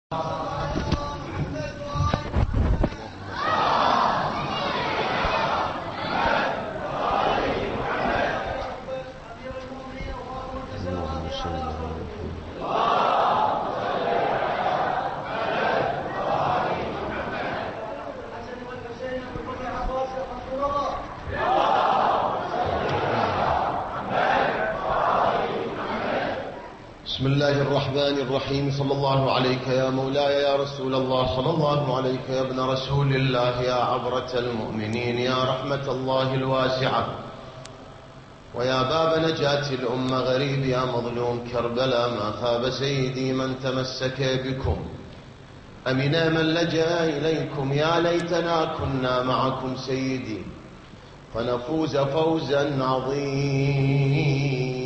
بسم الله الرحمن الرحيم. صلى الله عليك يا مولاي يا رسول الله، صلى الله عليك يا ابن رسول الله، يا عبرة المؤمنين، يا رحمة الله الواسعة، ويا باب نجاة الأمة. غريب يا مظلوم كربلاء، ما خاب سيدي من تمسك بكم، أمنا من لجأ إليكم. يا ليتنا كنا معكم سيدي فنفوز فوزا عظيما.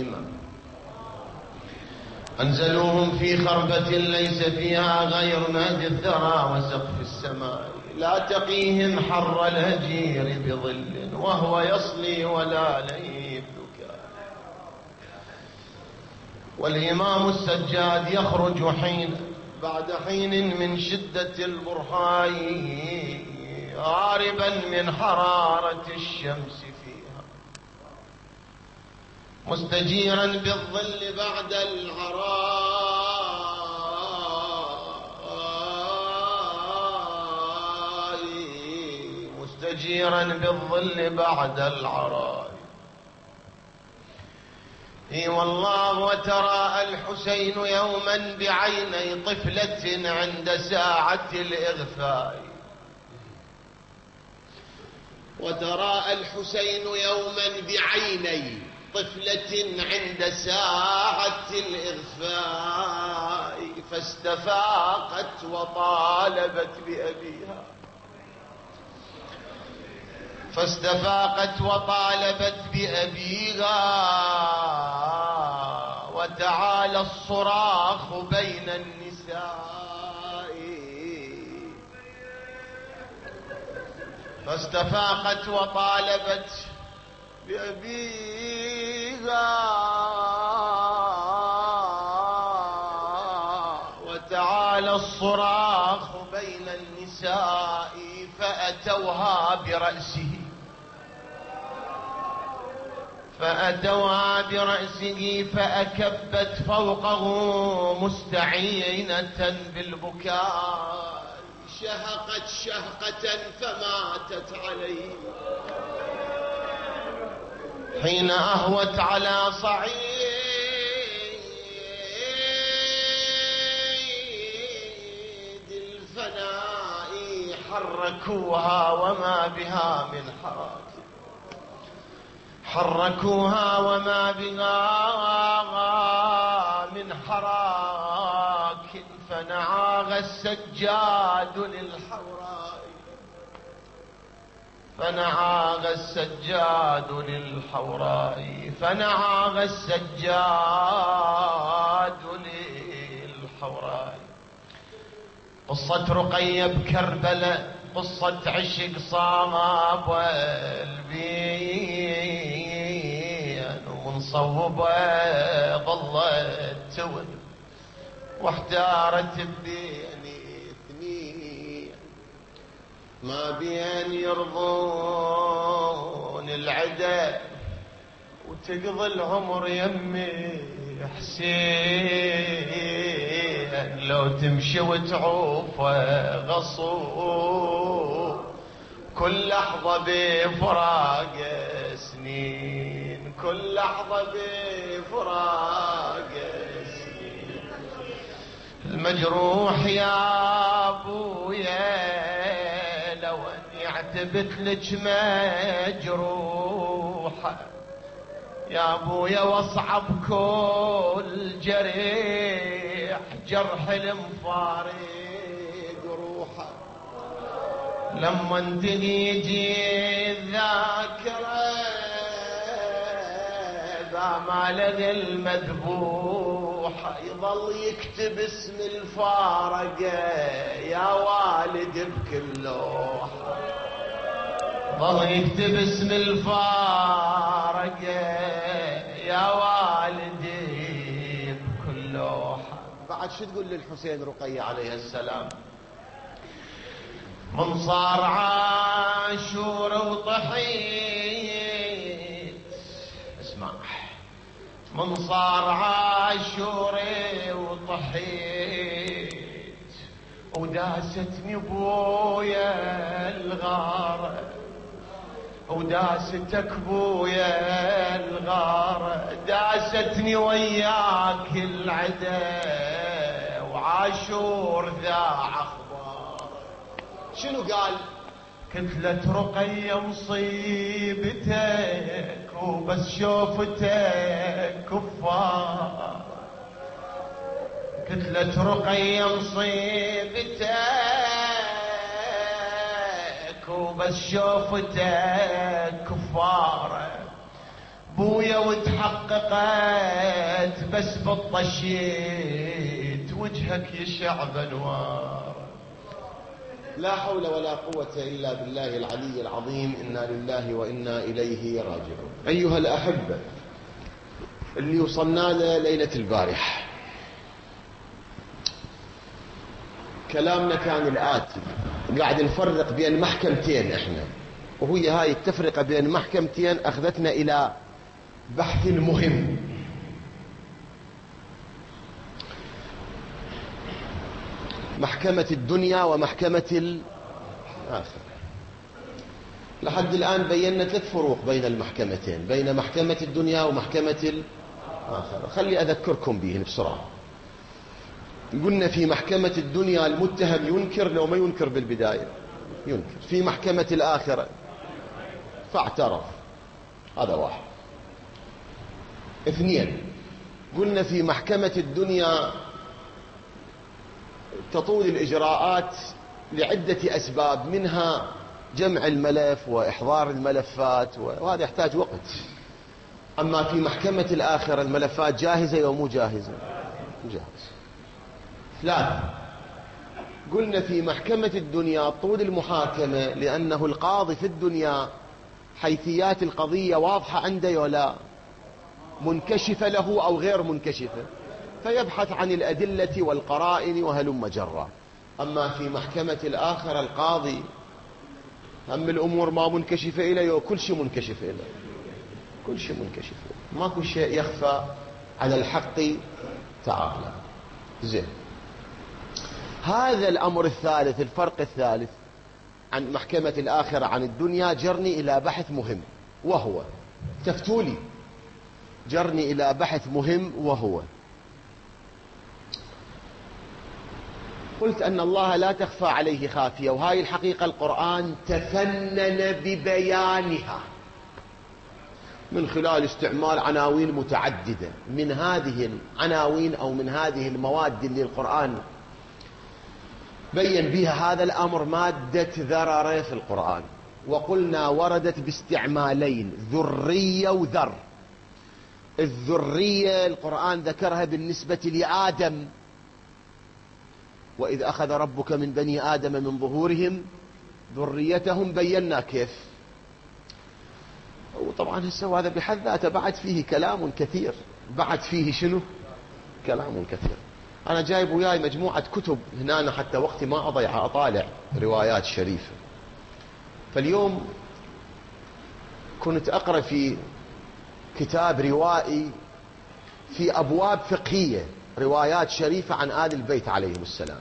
أنزلوهم في خربة ليس فيها غير نادي الثرى وسقف السماء، لا تقيهم حر الهجير بظل وهو يصلي ولا ليل بكاء. والإمام السجاد يخرج بعد حين من شدة البرهاء، هاربا من حرارة الشمس فيها، مستجيرا بالظل بعد العراء، مستجيرا بالظل بعد العراء. اي والله. وترى الحسين يوما بعيني طفلة عند ساعة الإغفاء، وترى الحسين يوما بعيني طفلة عند ساعة الإغفاء، فاستفاقت وطالبت بأبيها، فاستفاقت وطالبت بأبيها، وتعالى الصراخ بين النساء، فاستفاقت وطالبت بأبيها، وتعالى الصراخ بين النساء، فأتوها برأسه فأكبت فوقه مستعينة بالبكاء، شهقت شهقة فماتت عليه حين أهوت على صعيد الفناء. حركوها وما بها من حراك، حركوها وما بها من حراك، فنعاغ السجاد للحوراء، فنعاغ السجاد للحوراء، فنعاغ السجاد للحوراء. قصة رقية بكربلاء، قصة عشق صامب والبين، ومنصوبة ظلت تود، واحتارت بين اثنين، ما بين يرضون العدا وتقضي العمر يمي حسين، لو تمشي وتعوفه غصو، كل لحظة بفراق سنين، كل لحظة بفراق سنين. المجروح يا أبويا لو أني اعتبت لك مجروحة يا أبويا، واصعب كل جريح جرح المفارق روحه، لما تيجي الذاكرة بأعمال المذبوحة، يظل يكتب اسم الفارقة يا والد بكل لوحة، ظل يكتب اسم الفارقة يا والدي بكل لوحة. بعد شو تقول للحسين رقية عليه السلام؟ من صار عاشور وطحيت، اسمع، من صار عاشور وطحيت وداستني بويا الغارة، وداستك بويا الغارة، داستني وياك العدا وعاشور ذا اخبار. شنو قال؟ كتلة رقية مصيبتك وبس شوفتك كفار، كتلة رقية مصيبتك وبس شوفتك كفارة، بويا وتحققت بس بالطشيت وجهك يشع بانوار. لا حول ولا قوة إلا بالله العلي العظيم. إنا لله وإنا إليه راجعون. أيها الأحبة، اللي وصلنا له ليلة البارحة كلامنا كان الآتي، قاعد نفرق بين محكمتين احنا، وهي هاي التفرقة بين محكمتين أخذتنا إلى بحث مهم. محكمة الدنيا ومحكمة الآخرة. لحد الآن بينا 3 فروق بين المحكمتين، بين محكمة الدنيا ومحكمة الآخرة. خلي أذكركم بهن بسرعة. قلنا في محكمة الدنيا المتهم ينكر لو ما ينكر بالبداية، ينكر. في محكمة الآخرة فاعترف، هذا 1. 2، قلنا في محكمة الدنيا تطول الإجراءات لعدة أسباب، منها جمع الملف وإحضار الملفات، وهذا يحتاج وقت. أما في محكمة الآخرة الملفات جاهزة ومو جاهزة؟ جاهزة. 3، قلنا في محكمة الدنيا طول المحاكمة، لأنه القاضي في الدنيا حيثيات القضية واضحة عنده ولا منكشفة له أو غير منكشفة، فيبحث عن الأدلة والقرائن وهلم جرا. أما في محكمة الآخرة القاضي هم الأمور ما منكشفة إليه وكل شيء منكشف إليه، كل شيء منكشف إليه، ماكو شيء يخفى على الحق تعالى. زين، هذا الأمر الثالث، الفرق الثالث عن محكمة الآخرة عن الدنيا، جرني إلى بحث مهم، وهو تفتولي، جرني إلى بحث مهم وهو قلت أن الله لا تخفى عليه خافية، وهاي الحقيقة القرآن تفنن ببيانها من خلال استعمال عناوين متعددة. من هذه العناوين أو من هذه المواد اللي القرآن بين بها هذا الأمر مادة ذرر في القرآن، وقلنا وردت باستعمالين، ذرية وذر. الذرية القرآن ذكرها بالنسبة لآدم، وإذ أخذ ربك من بني آدم من ظهورهم ذريتهم، بينا كيف. وطبعا هسه هذا بحد ذاته بعد فيه كلام كثير، بعد فيه شنو؟ كلام كثير. أنا جايب وياي مجموعة كتب هنا حتى وقتي ما أضيع أطالع روايات شريفة. فاليوم كنت أقرأ في كتاب روائي في أبواب فقهية، روايات شريفة عن آل البيت عليهم السلام،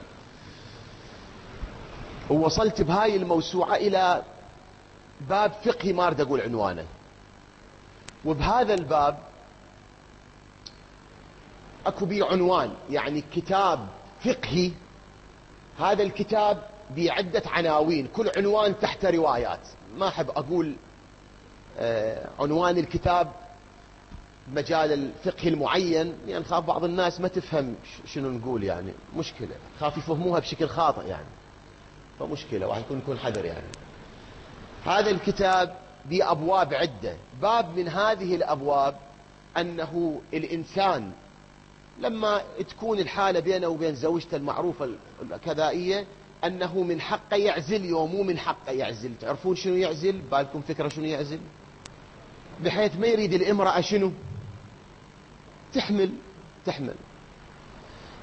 ووصلت بهاي الموسوعة إلى باب فقهي ما أريد أقول عنوانه. وبهذا الباب أكو بيه عنوان، يعني كتاب فقهي. هذا الكتاب بعدة عناوين، كل عنوان تحت روايات. ما أحب أقول عنوان الكتاب مجال الفقه المعين، لأن خاف بعض الناس ما تفهم شنو نقول، يعني مشكلة، خاف يفهموها بشكل خاطئ يعني، فمشكلة، واحد يكون حذر يعني. هذا الكتاب بأبواب عدة. باب من هذه الأبواب أنه الإنسان لما تكون الحالة بينه وبين زوجته المعروفة الكذائية، أنه من حقه يعزل يوم مو من حقه يعزل. تعرفون شنو يعزل؟ بالكم فكرة شنو يعزل؟ بحيث ما يريد الامرأة شنو؟ تحمل.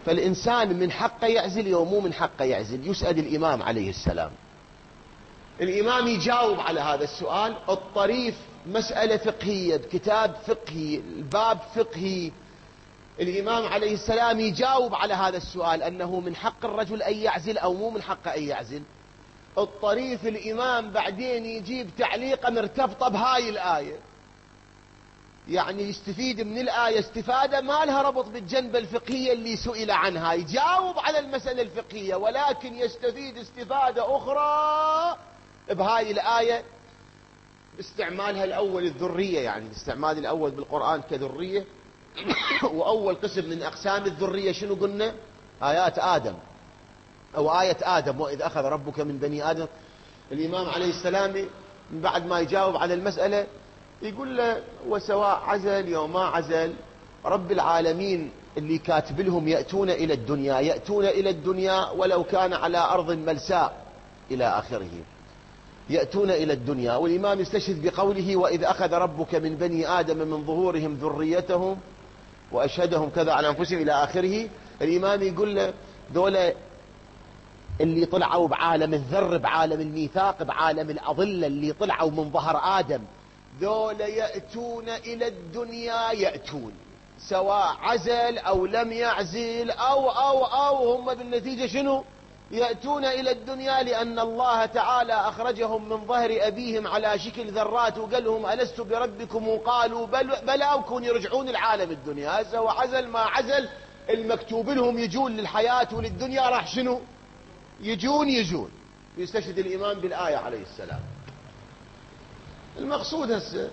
فالإنسان من حقه يعزل يوم مو من حقه يعزل. يسأل الإمام عليه السلام، الإمام يجاوب على هذا السؤال الطريف، مسألة فقهية بكتاب فقهي، الباب فقهي، الإمام عليه السلام يجاوب على هذا السؤال أنه من حق الرجل أن يعزل أو مو من حقه أن يعزل. الطريف الإمام بعدين يجيب تعليقا مرتبطة بهاي الآية، يعني يستفيد من الآية استفادة ما لها ربط بالجنبة الفقهية اللي سئل عنها، يجاوب على المسألة الفقهية ولكن يستفيد استفادة أخرى بهاي الآية باستعمالها الأول الذرية، يعني الاستعمال الأول بالقرآن كذرية. وأول قسم من أقسام الذرية شنو قلنا؟ آيات آدم أو آية آدم، وإذ أخذ ربك من بني آدم. الإمام عليه السلام من بعد ما يجاوب على المسألة يقول له وسواء عزل يوم ما عزل رب العالمين اللي كاتب لهم يأتون إلى الدنيا، يأتون إلى الدنيا ولو كان على أرض ملساء إلى آخره، يأتون إلى الدنيا. والإمام يستشهد بقوله وإذ أخذ ربك من بني آدم من ظهورهم ذريتهم وأشهدهم كذا على أنفسهم إلى آخره. الإمام يقول له دولة اللي طلعوا بعالم الذر، بعالم الميثاق، بعالم الأظلة، اللي طلعوا من ظهر آدم، ذولا يأتون إلى الدنيا، يأتون سواء عزل أو لم يعزل أو هم بالنتيجة شنو؟ يأتون إلى الدنيا، لأن الله تعالى أخرجهم من ظهر أبيهم على شكل ذرات وقال لهم ألست بربكم؟ وقالوا بلى، وكون يرجعون العالم الدنيا. سواء عزل ما عزل المكتوب لهم يجون للحياة وللدنيا راح شنو؟ يجون. يستشهد الإمام بالآية عليه السلام. المقصود هسه،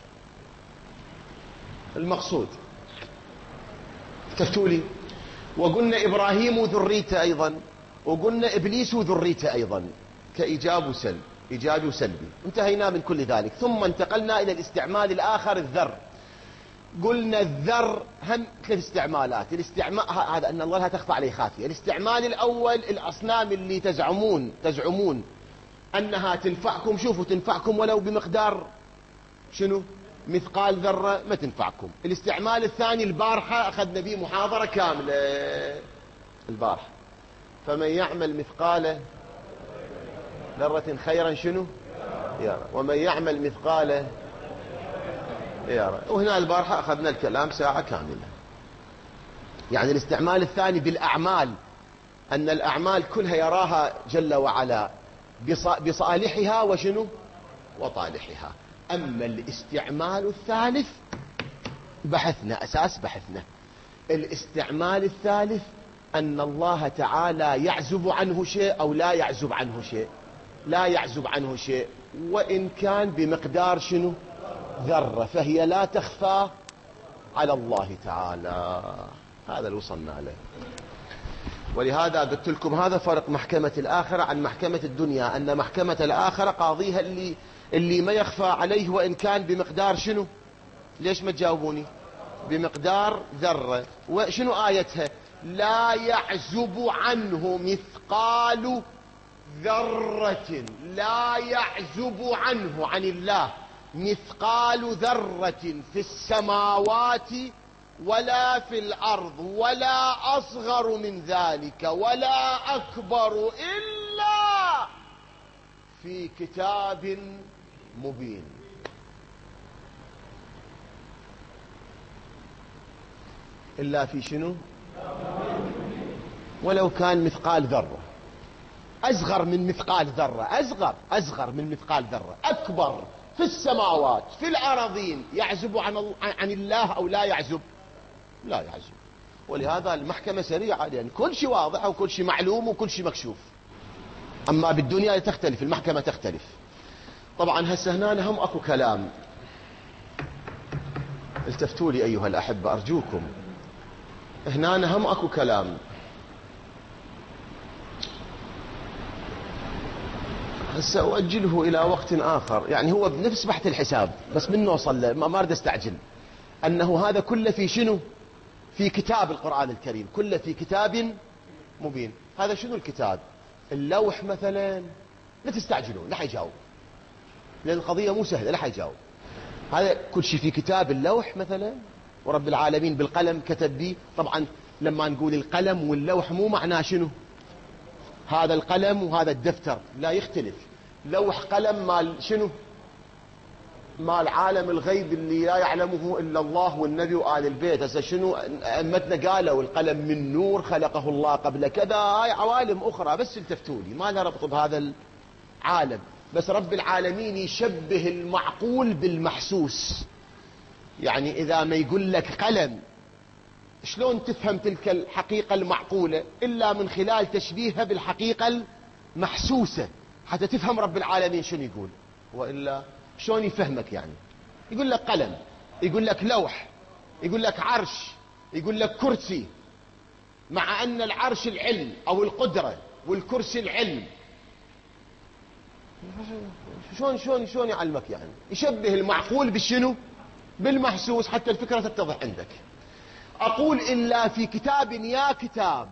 المقصود كفتوا لي، وقلنا إبراهيم وذريته أيضا، وقلنا إبليس وذريته أيضا، كإيجاب وسلب، إيجابي وسلبي. انتهينا من كل ذلك، ثم انتقلنا إلى الاستعمال الآخر الذر. قلنا الذر هم 3 استعمالات. الاستعمال هذا أن الله لا تخفى عليه خافية. الاستعمال الأول الأصنام اللي تزعمون أنها تنفعكم، شوفوا تنفعكم ولو بمقدار شنو؟ مثقال ذرة ما تنفعكم. الاستعمال الثاني البارحة أخذنا به محاضرة كاملة، البارحة فمن يعمل مثقال ذرة خيرا شنو؟ يرى، ومن يعمل مثقال يرى. وهنا البارحة أخذنا الكلام ساعة كاملة. يعني الاستعمال الثاني بالأعمال، أن الأعمال كلها يراها جل وعلا بصالحها وشنو؟ وطالحها. أما الاستعمال الثالث بحثنا، أساس بحثنا الاستعمال الثالث أن الله تعالى يعزب عنه شيء أو لا يعزب عنه شيء، لا يعزب عنه شيء وإن كان بمقدار شنو؟ ذرة، فهي لا تخفى على الله تعالى. هذا اللي وصلنا له. ولهذا قلت لكم هذا فرق محكمة الآخرة عن محكمة الدنيا، أن محكمة الآخرة قاضيها اللي ما يخفى عليه وإن كان بمقدار شنو؟ ليش ما تجاوبوني؟ بمقدار ذرة. وشنو آيتها؟ لا يعزب عنه مثقال ذرة، لا يعزب عنه عن الله مثقال ذرة في السماوات ولا في الأرض ولا أصغر من ذلك ولا أكبر إلا في كتاب مبين. إلا في شنو؟ ولو كان مثقال ذرة، أصغر من مثقال ذرة، أصغر من مثقال ذرة، أكبر في السماوات في الأراضين، يعزب عن الله أو لا يعزب؟ لا يعزب. ولهذا المحكمة سريعة، لأن كل شيء واضح وكل شيء معلوم وكل شيء مكشوف. أما بالدنيا تختلف، المحكمة تختلف. طبعا هسه هنا هم أكو كلام، التفتوا لي أيها الأحبة أرجوكم، هنا هم أكو كلام. هسه أؤجله إلى وقت آخر، يعني هو بنفس بحث الحساب بس من نوصل له، ما أريد أستعجل. أنه هذا كله في شنو؟ في كتاب القرآن الكريم، كله في كتاب مبين. هذا شنو الكتاب؟ اللوح مثلا؟ لا تستعجلون، لا حيجاوب، لأن القضية مو سهلة، لا حيجاوب. هذا كل شيء في كتاب اللوح مثلا، ورب العالمين بالقلم كتب به. طبعا لما نقول القلم واللوح مو معناه شنو؟ هذا القلم وهذا الدفتر، لا يختلف. لوح قلم مال شنو؟ مال عالم الغيب اللي لا يعلمه إلا الله والنبي وآل البيت. هسه شنو أمتنا قالوا القلم من نور خلقه الله قبل كذا، هاي عوالم أخرى بس التفتوا لي ما لها ربط بهذا العالم. بس رب العالمين يشبه المعقول بالمحسوس. يعني إذا ما يقول لك قلم، شلون تفهم تلك الحقيقة المعقولة إلا من خلال تشبيهها بالحقيقة المحسوسة حتى تفهم رب العالمين شنو يقول، وإلا شلون يفهمك؟ يعني يقول لك قلم، يقول لك لوح، يقول لك عرش، يقول لك كرسي، مع أن العرش العلم أو القدرة والكرسي العلم. شلون يعلمك؟ يعني يشبه المعقول بالشنو؟ بالمحسوس حتى الفكرة تتضح عندك. أقول إلا في كتاب يا كتاب.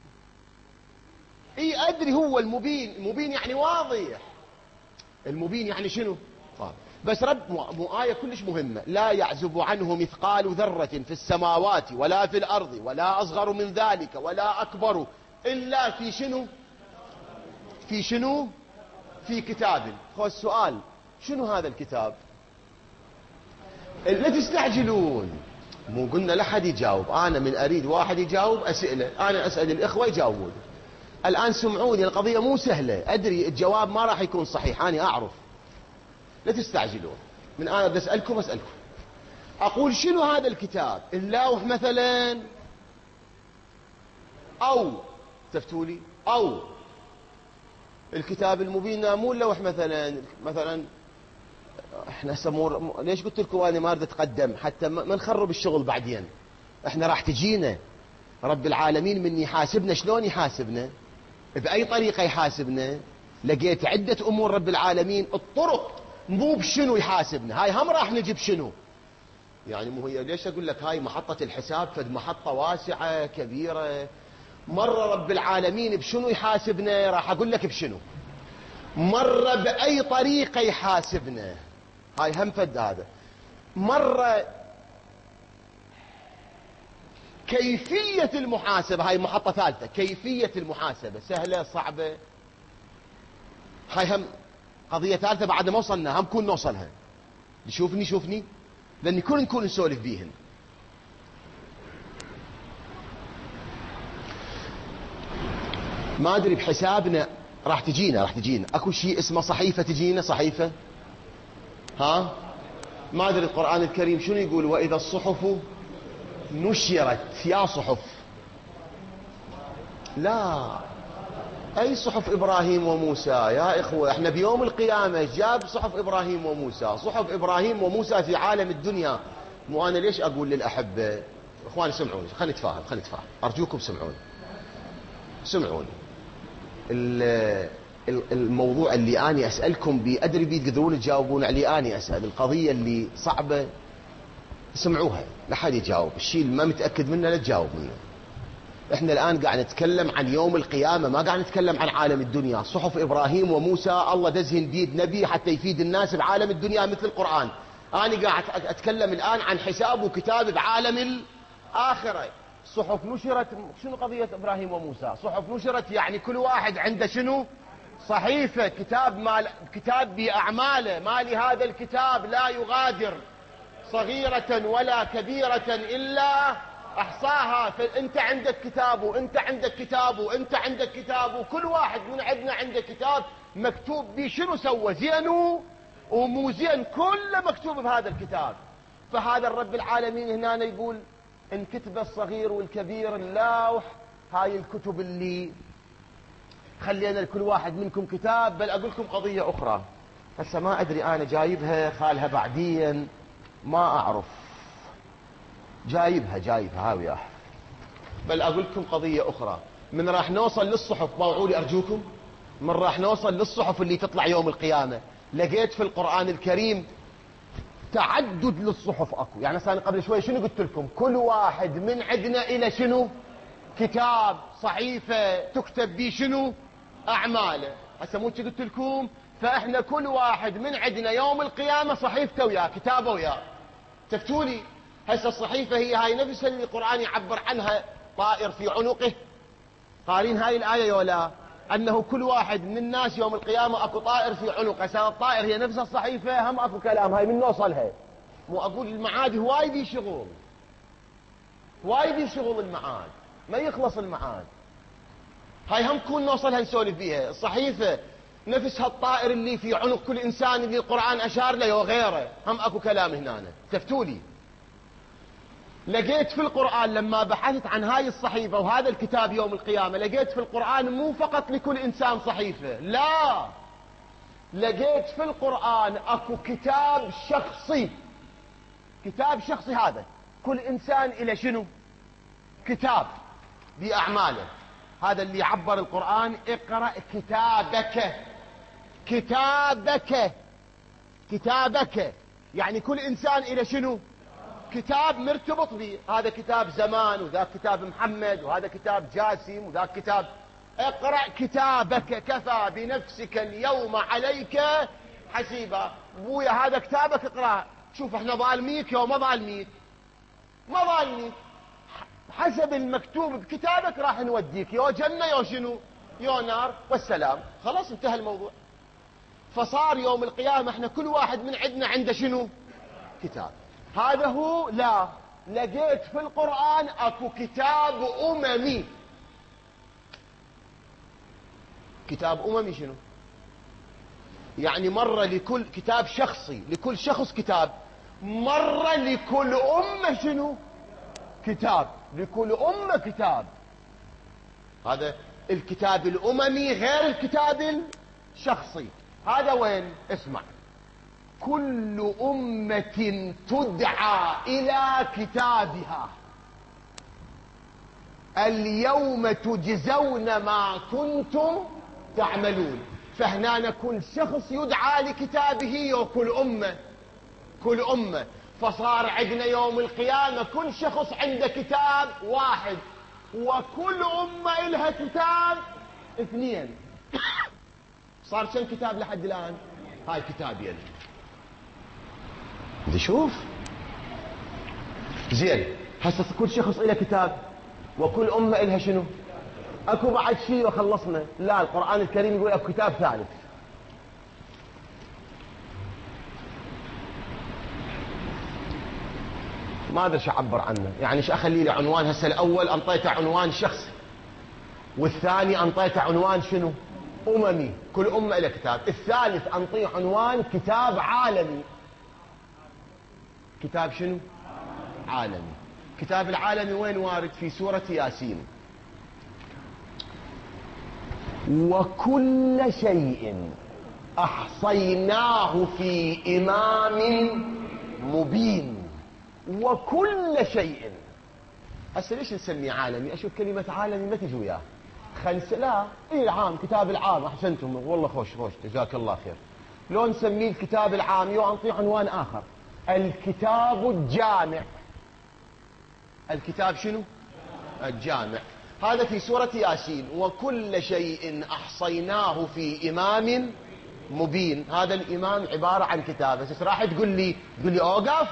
اي أدري هو المبين، المبين يعني واضح، المبين يعني شنو؟ بس رب مو آية كلش مهمة، لا يعزب عنه مثقال ذرة في السماوات ولا في الأرض ولا أصغر من ذلك ولا أكبر إلا في شنو؟ في شنو؟ في كتاب. هو السؤال شنو هذا الكتاب؟ لا تستعجلون، مو قلنا لا حد يجاوب. أنا من أريد واحد يجاوب أسئلة، أنا أسأل الإخوة يجاوبون. الآن سمعوني، القضية مو سهلة، أدري الجواب ما راح يكون صحيح، أنا أعرف، لا تستعجلون. من أنا بدي أسألكم أقول شنو هذا الكتاب؟ اللوح مثلا، أو تفتولي، أو الكتاب المبين مو اللوح مثلا احنا سمور. ليش قلت لكم انا ما اريد اتقدم حتى ما نخرب الشغل بعدين. احنا راح تجينا رب العالمين من يحاسبنا. شلون يحاسبنا؟ باي طريقه يحاسبنا؟ لقيت عده امور رب العالمين الطرق، مو بشنو يحاسبنا. هاي هم راح نجيب شنو يعني. مو هي ليش اقول لك هاي محطه الحساب، فد محطه واسعه كبيره. مره رب العالمين بشنو يحاسبنا؟ راح اقول لك بشنو. مرة بأي طريقة يحاسبنا، هاي هم فد هذا. مرة كيفية المحاسبة، هاي محطة ثالثة، كيفية المحاسبة سهلة صعبة، هاي هم قضية ثالثة بعد ما وصلنا، هم كون نوصلها. شوفني لأن نكون نسولف بيهن. ما أدري بحسابنا راح تجينا اكو شيء اسمه صحيفة تجينا، صحيفة. ها ما ادري القرآن الكريم شنو يقول؟ واذا الصحف نشرت. يا صحف، لا اي صحف ابراهيم وموسى يا اخوة. احنا بيوم القيامة جاب صحف ابراهيم وموسى، صحف ابراهيم وموسى في عالم الدنيا. مو انا ليش اقول للاحبة اخواني سمعوني، خلينا نتفاهم ارجوكم سمعوني. الموضوع اللي أنا أسألكم بي أدري بي تقدرون تجاوبون عليه. أنا أسأل القضية اللي صعبة سمعوها، لا حد يجاوب. الشيء اللي ما متأكد منه لا تجاوب منه. احنا الآن قاعد نتكلم عن يوم القيامة، ما قاعد نتكلم عن عالم الدنيا. صحف إبراهيم وموسى الله دزهن بيد نبي حتى يفيد الناس بعالم الدنيا مثل القرآن. أنا قاعد أتكلم الآن عن حساب وكتاب بعالم الآخرة. صحف نشرت. شنو قضية إبراهيم وموسى؟ صحف نشرت يعني كل واحد عنده شنو؟ صحيفة، كتاب بأعماله. ما لهذا الكتاب لا يغادر صغيرة ولا كبيرة إلا أحصاها. فأنت عندك كتاب وأنت عندك كتاب وأنت عندك كتاب، وكل واحد من عندنا عنده كتاب مكتوب به شنو سوى، زين ومو زين، كله مكتوب بهذا الكتاب. فهذا الرب العالمين هنا يقول إن كتب الصغير والكبير اللوح. هاي الكتب اللي خلينا لكل واحد منكم كتاب. بل أقول لكم قضية أخرى هسه ما أدري أنا جايبها خالها بعدين، ما أعرف جايبها هاي وياها. بل أقول لكم قضية أخرى. من راح نوصل للصحف، باوعوا لي أرجوكم، من راح نوصل للصحف اللي تطلع يوم القيامة. لقيت في القرآن الكريم تعدد للصحف اكو. يعني مثلا قبل شوي شنو قلت لكم؟ كل واحد من عندنا الى شنو؟ كتاب، صحيفة تكتب بيه شنو؟ اعماله. هسه مو قلت لكم؟ فاحنا كل واحد من عندنا يوم القيامة صحيفته وياه، كتابه وياه. تفتولي هسه الصحيفة هي هاي نفسها اللي القرآن يعبر عنها طائر في عنقه؟ قارين هاي الآية ولا؟ أنه كل واحد من الناس يوم القيامة أكو طائر في عنقه. سواء الطائر هي نفس الصحيفة، هم أكو كلام. هاي من نوصلها؟ مو أقول المعاد هواي دي شغل، هواي دي شغل المعاد، ما يخلص المعاد. هاي هم كون نوصلها نسولف بيها. الصحيفة نفس هالطائر اللي في عنق كل إنسان اللي القرآن أشار له وغيره، هم أكو كلام هنا. تفتولي لقيت في القرآن لما بحثت عن هاي الصحيفة وهذا الكتاب يوم القيامة، لقيت في القرآن مو فقط لكل إنسان صحيفة، لا، لقيت في القرآن أكو كتاب شخصي. كتاب شخصي، هذا كل إنسان إلى شنو؟ كتاب بأعماله. هذا اللي عبر القرآن: اقرأ كتابك. كتابك، كتابك، يعني كل إنسان إلى شنو؟ كتاب مرتبط به. هذا كتاب زمان، وذاك كتاب محمد، وهذا كتاب جاسم، وذاك كتاب. اقرأ كتابك كفى بنفسك اليوم عليك حسيبا. بويا هذا كتابك، اقرأ. شوف احنا ظالميك يوم ما ظالميك، ما ظالميك، حسب المكتوب بكتابك راح نوديك يا جنة يا شنو، يا نار، والسلام. خلاص انتهى الموضوع. فصار يوم القيامة احنا كل واحد من عندنا عنده شنو؟ كتاب. هذا هو. لا، لقيت في القرآن اكو كتاب اممي. كتاب اممي شنو يعني؟ مرة لكل كتاب شخصي، لكل شخص كتاب. مرة لكل امة شنو؟ كتاب. لكل امة كتاب. هذا الكتاب الاممي غير الكتاب الشخصي. هذا وين؟ اسمع: كل أمة تدعى إلى كتابها اليوم تجزون ما كنتم تعملون. فهنا كل شخص يدعى لكتابه، وكل أمة، كل أمة. فصار عندنا يوم القيامة كل شخص عنده كتاب واحد، وكل أمة إلها كتاب اثنين. صار كم كتاب لحد الآن؟ هاي كتابين. شوف زين، هسه كل شخص له كتاب وكل أمة إلها شنو؟ أكو بعد شيء وخلصنا؟ لا، القرآن الكريم يقول أكو كتاب ثالث. ما أدري شو أعبر عنه، يعني شو أخلي له عنوان. هسه الأول أنطيته عنوان شخصي، والثاني أنطيته عنوان شنو؟ أممي، كل أمة إلها كتاب. الثالث أنطيه عنوان كتاب عالمي. كتاب شنو؟ عالمي. كتاب العالمي وين وارد؟ في سورة ياسين: وكل شيء أحصيناه في إمام مبين. وكل شيء. هسه ليش نسميه عالمي؟ أشوف كلمة عالمي ما تجي وياه. لا، إيه العام، كتاب العام. أحسنتم والله، خوش جزاك الله خير. لو نسميه الكتاب العام يو أنطيه عنوان آخر: الكتاب الجامع. الكتاب شنو؟ الجامع. هذا في سورة ياسين: وكل شيء أحصيناه في إمام مبين. هذا الإمام عبارة عن كتاب. بس راح تقول لي أوقف،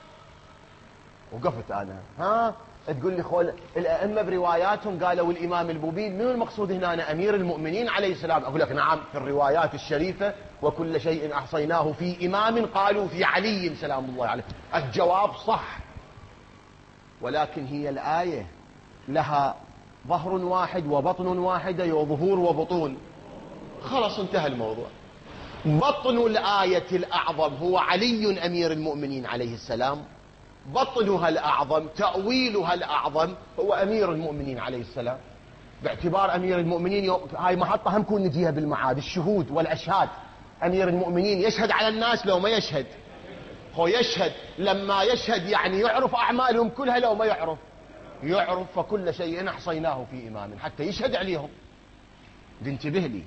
وقفت أنا. ها تقول لي خول الأئمة برواياتهم قالوا الإمام المبين. من المقصود هنا؟ أنا أمير المؤمنين عليه السلام. أقول لك نعم، في الروايات الشريفة وكل شيء أحصيناه في إمام، قالوا في علي سلام الله عليه. الجواب صح، ولكن هي الآية لها ظهر واحد وبطن واحدة، وظهور وبطون. خلاص انتهى الموضوع. بطن الآية الأعظم هو علي أمير المؤمنين عليه السلام. بطنها الأعظم، تأويلها الأعظم، هو أمير المؤمنين عليه السلام. باعتبار أمير المؤمنين هاي محطة هم كون نجيها بالمعاد، الشهود والأشهاد. أمير المؤمنين يشهد على الناس لو ما يشهد؟ هو يشهد. لما يشهد يعني يعرف أعمالهم كلها، لو ما يعرف يعرف. فكل شيء أحصيناه في إمام، حتى يشهد عليهم. انتبه لي،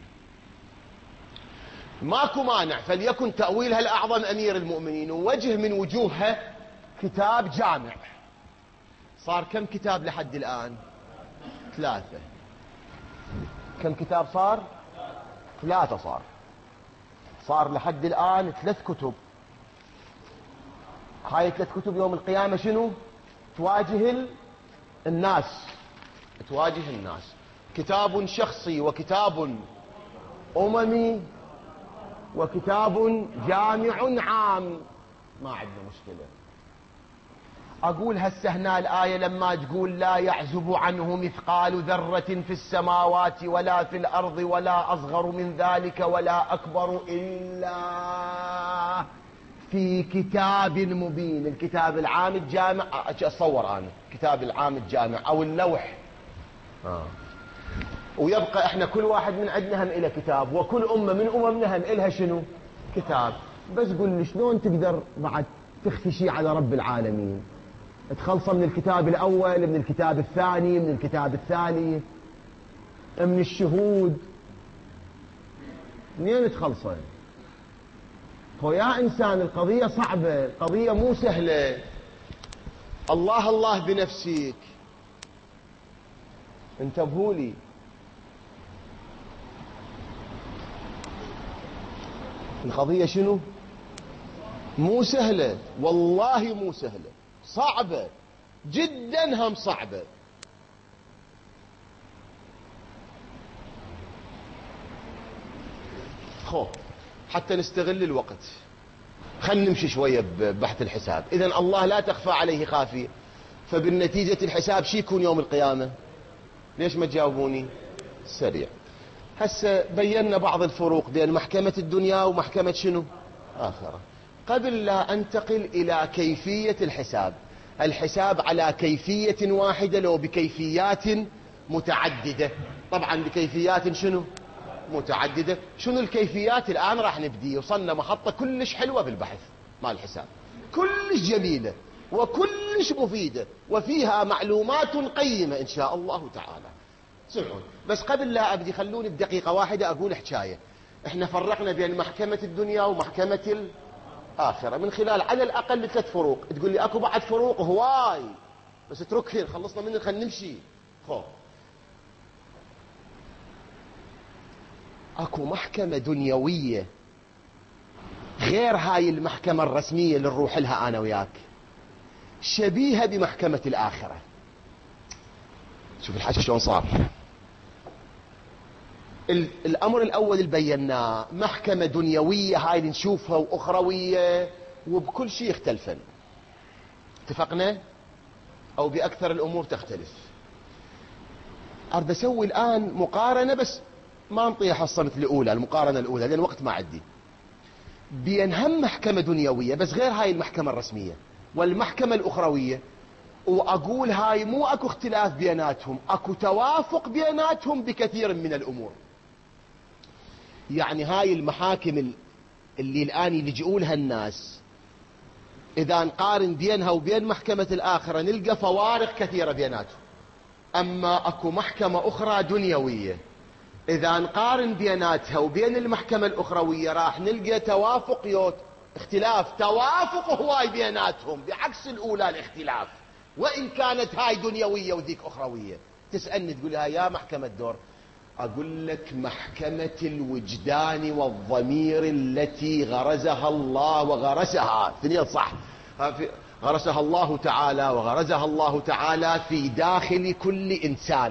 ماكو مانع. فليكن تأويلها الأعظم أمير المؤمنين، ووجه من وجوهها كتاب جامع. صار كم كتاب لحد الآن؟ 3. كم كتاب صار؟ 3 صار لحد الآن 3 كتب. هاي 3 كتب يوم القيامة شنو؟ تواجه الناس. تواجه الناس. كتاب شخصي وكتاب أممي وكتاب جامع عام، ما عندنا مشكلة. أقول هسه هنا الآية لما تقول لا يعزب عنه مثقال ذرة في السماوات ولا في الأرض ولا أصغر من ذلك ولا أكبر إلا في كتاب مبين. الكتاب العام الجامع، أتصور أنا كتاب العام الجامع أو اللوح. ويبقى احنا كل واحد من عندنا هم إلى كتاب، وكل أمة من أممنا هم إلها شنو؟ كتاب. بس قل لي شلون تقدر بعد تخفي شيء على رب العالمين؟ تخلصه من الكتاب الأول، من الكتاب الثاني، من الكتاب الثالث، من الشهود، منين تخلصه؟ هو يا إنسان القضية صعبة، القضية مو سهلة. الله الله بنفسك. انتبهوا لي، القضية شنو؟ مو سهلة، والله مو سهلة، صعبة جدا، هم صعبة. خو حتى نستغل الوقت، خلينا نمشي شوية ببحث الحساب. إذن الله لا تخفى عليه خافية، فبالنتيجة الحساب شي يكون يوم القيامة؟ ليش ما تجاوبوني سريع؟ هسه بينا بعض الفروق بين محكمة الدنيا ومحكمة شنو؟ آخرة. قبل لا أنتقل إلى كيفية الحساب، الحساب على كيفية واحدة لو بكيفيات متعددة؟ طبعا بكيفيات شنو؟ متعددة. شنو الكيفيات؟ الآن راح نبدي. وصلنا محطة كلش حلوة بالبحث مع الحساب، كلش جميلة وكلش مفيدة وفيها معلومات قيمة إن شاء الله تعالى. سمعون، بس قبل لا أبدي خلوني بدقيقة واحدة أقول حكاية. احنا فرقنا بين محكمة الدنيا ومحكمة الآخرة من خلال على الأقل 3 فروق. تقول لي أكو بعد فروق؟ هواي، بس اتركهن، خلصنا منه، خلينا نمشي. اكو محكمة دنيوية غير هاي المحكمة الرسمية اللي نروح لها انا وياك، شبيهة بمحكمة الآخرة. شوف الحكي شلون صار. الامر الاول اللي بيناه محكمة دنيوية، هاي اللي نشوفها، واخروية، وبكل شيء يختلفن. اتفقنا؟ او باكثر الامور تختلف. اريد اسوي الان مقارنة، بس ما نطيح الصمت الاولى، المقارنة الاولى، لان وقت ما عندي. بين هم محكمة دنيوية بس غير هاي المحكمة الرسمية والمحكمة الاخروية، واقول هاي مو اكو اختلاف بيناتهم، اكو توافق بيناتهم بكثير من الامور. يعني هاي المحاكم اللي الان يلجئوا لها الناس، اذا نقارن بينها وبين محكمة الآخرة نلقى فوارق كثيرة بيناتهم. اما اكو محكمة اخرى دنيوية، اذا نقارن بيناتها وبين المحكمة الاخروية راح نلقى توافق يوت اختلاف، توافق هواي بيناتهم بعكس الاولى الاختلاف، وان كانت هاي دنيوية وذيك اخروية. تسألني تقول لها يا محكمة دور، اقول لك محكمة الوجدان والضمير التي غرزها الله وغرسها، اثنين صح، غرسها الله تعالى وغرزها الله تعالى في داخل كل انسان،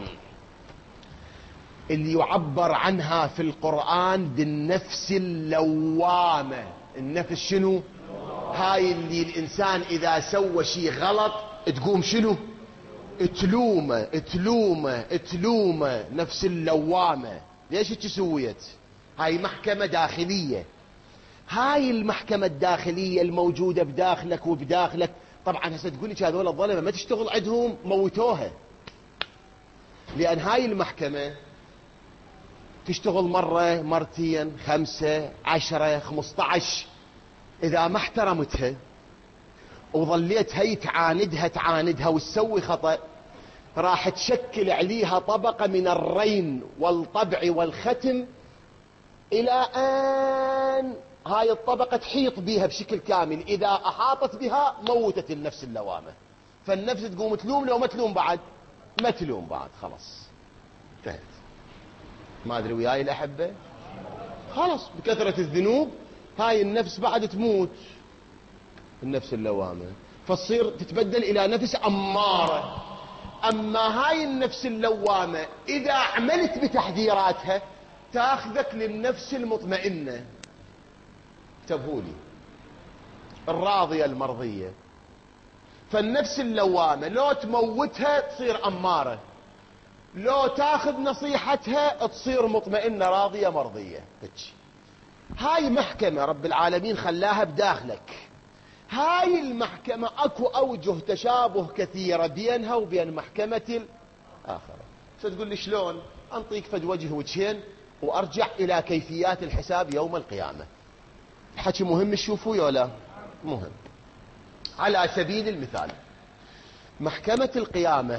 اللي يعبر عنها في القرآن بالنفس اللوامة. النفس شنو؟ هاي اللي الإنسان إذا سوى شيء غلط تقوم شنو؟ تلومه تلومه تلومه، نفس اللوامة. ليش هيك سويت؟ هاي محكمة داخلية. هاي المحكمة الداخلية الموجودة بداخلك وبداخلك. طبعا هسه تقول لي هذول الظلمة ما تشتغل عندهم، موتوها. لأن هاي المحكمة تشتغل مرة، مرتين، 5، 10، 15. إذا ما احترمتها وظليت هي تعاندها وتسوي خطأ، راح تشكل عليها طبقة من الرين والطبع والختم، إلى أن هاي الطبقة تحيط بها بشكل كامل. إذا أحاطت بها موتت النفس اللوامة، فالنفس تقوم تلوم. لو ما تلوم بعد، ما تلوم بعد، خلاص انتهت. ما أدري وياي الأحبة، خلاص بكثرة الذنوب هاي النفس بعد تموت، النفس اللوامة، فتصير تتبدل إلى نفس أمارة. أما هاي النفس اللوامة إذا عملت بتحذيراتها تاخذك للنفس المطمئنة. انتبهولي، الراضية المرضية. فالنفس اللوامة لو تموتها تصير أمارة، لو تاخذ نصيحتها تصير مطمئنة راضية مرضية. هاي محكمة رب العالمين خلاها بداخلك. هاي المحكمة اكو اوجه تشابه كثيرة بينها وبين محكمة الآخرة. فتقول لي شلون؟ انطيك فد وجه وجهين وارجع الى كيفيات الحساب يوم القيامة. الحكي مهم تشوفوه ولا مهم؟ على سبيل المثال، محكمة القيامة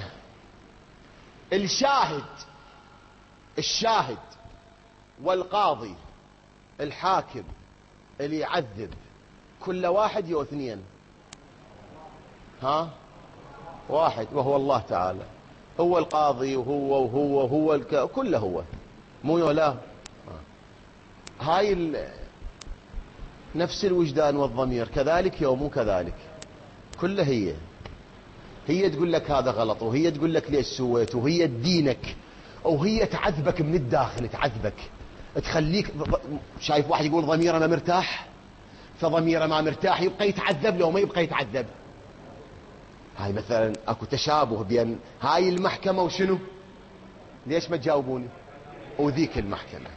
الشاهد والقاضي الحاكم اللي يعذب كل واحد يو اثنين. واحد وهو الله تعالى، هو القاضي وهو كله هو، مو يولا. هاي نفس الوجدان والضمير كذلك يوم كذلك، كله هي تقول لك هذا غلط، وهي تقول لك ليش سويت، وهي تدينك، وهي تعذبك من الداخل، تعذبك تخليك شايف واحد يقول ضميره ما مرتاح، فضميره ما مرتاح يبقى يتعذب لو ما يبقى يتعذب. هاي مثلا اكو تشابه بين هاي المحكمة وشنو؟ ليش ما تجاوبوني؟ وذيك المحكمة.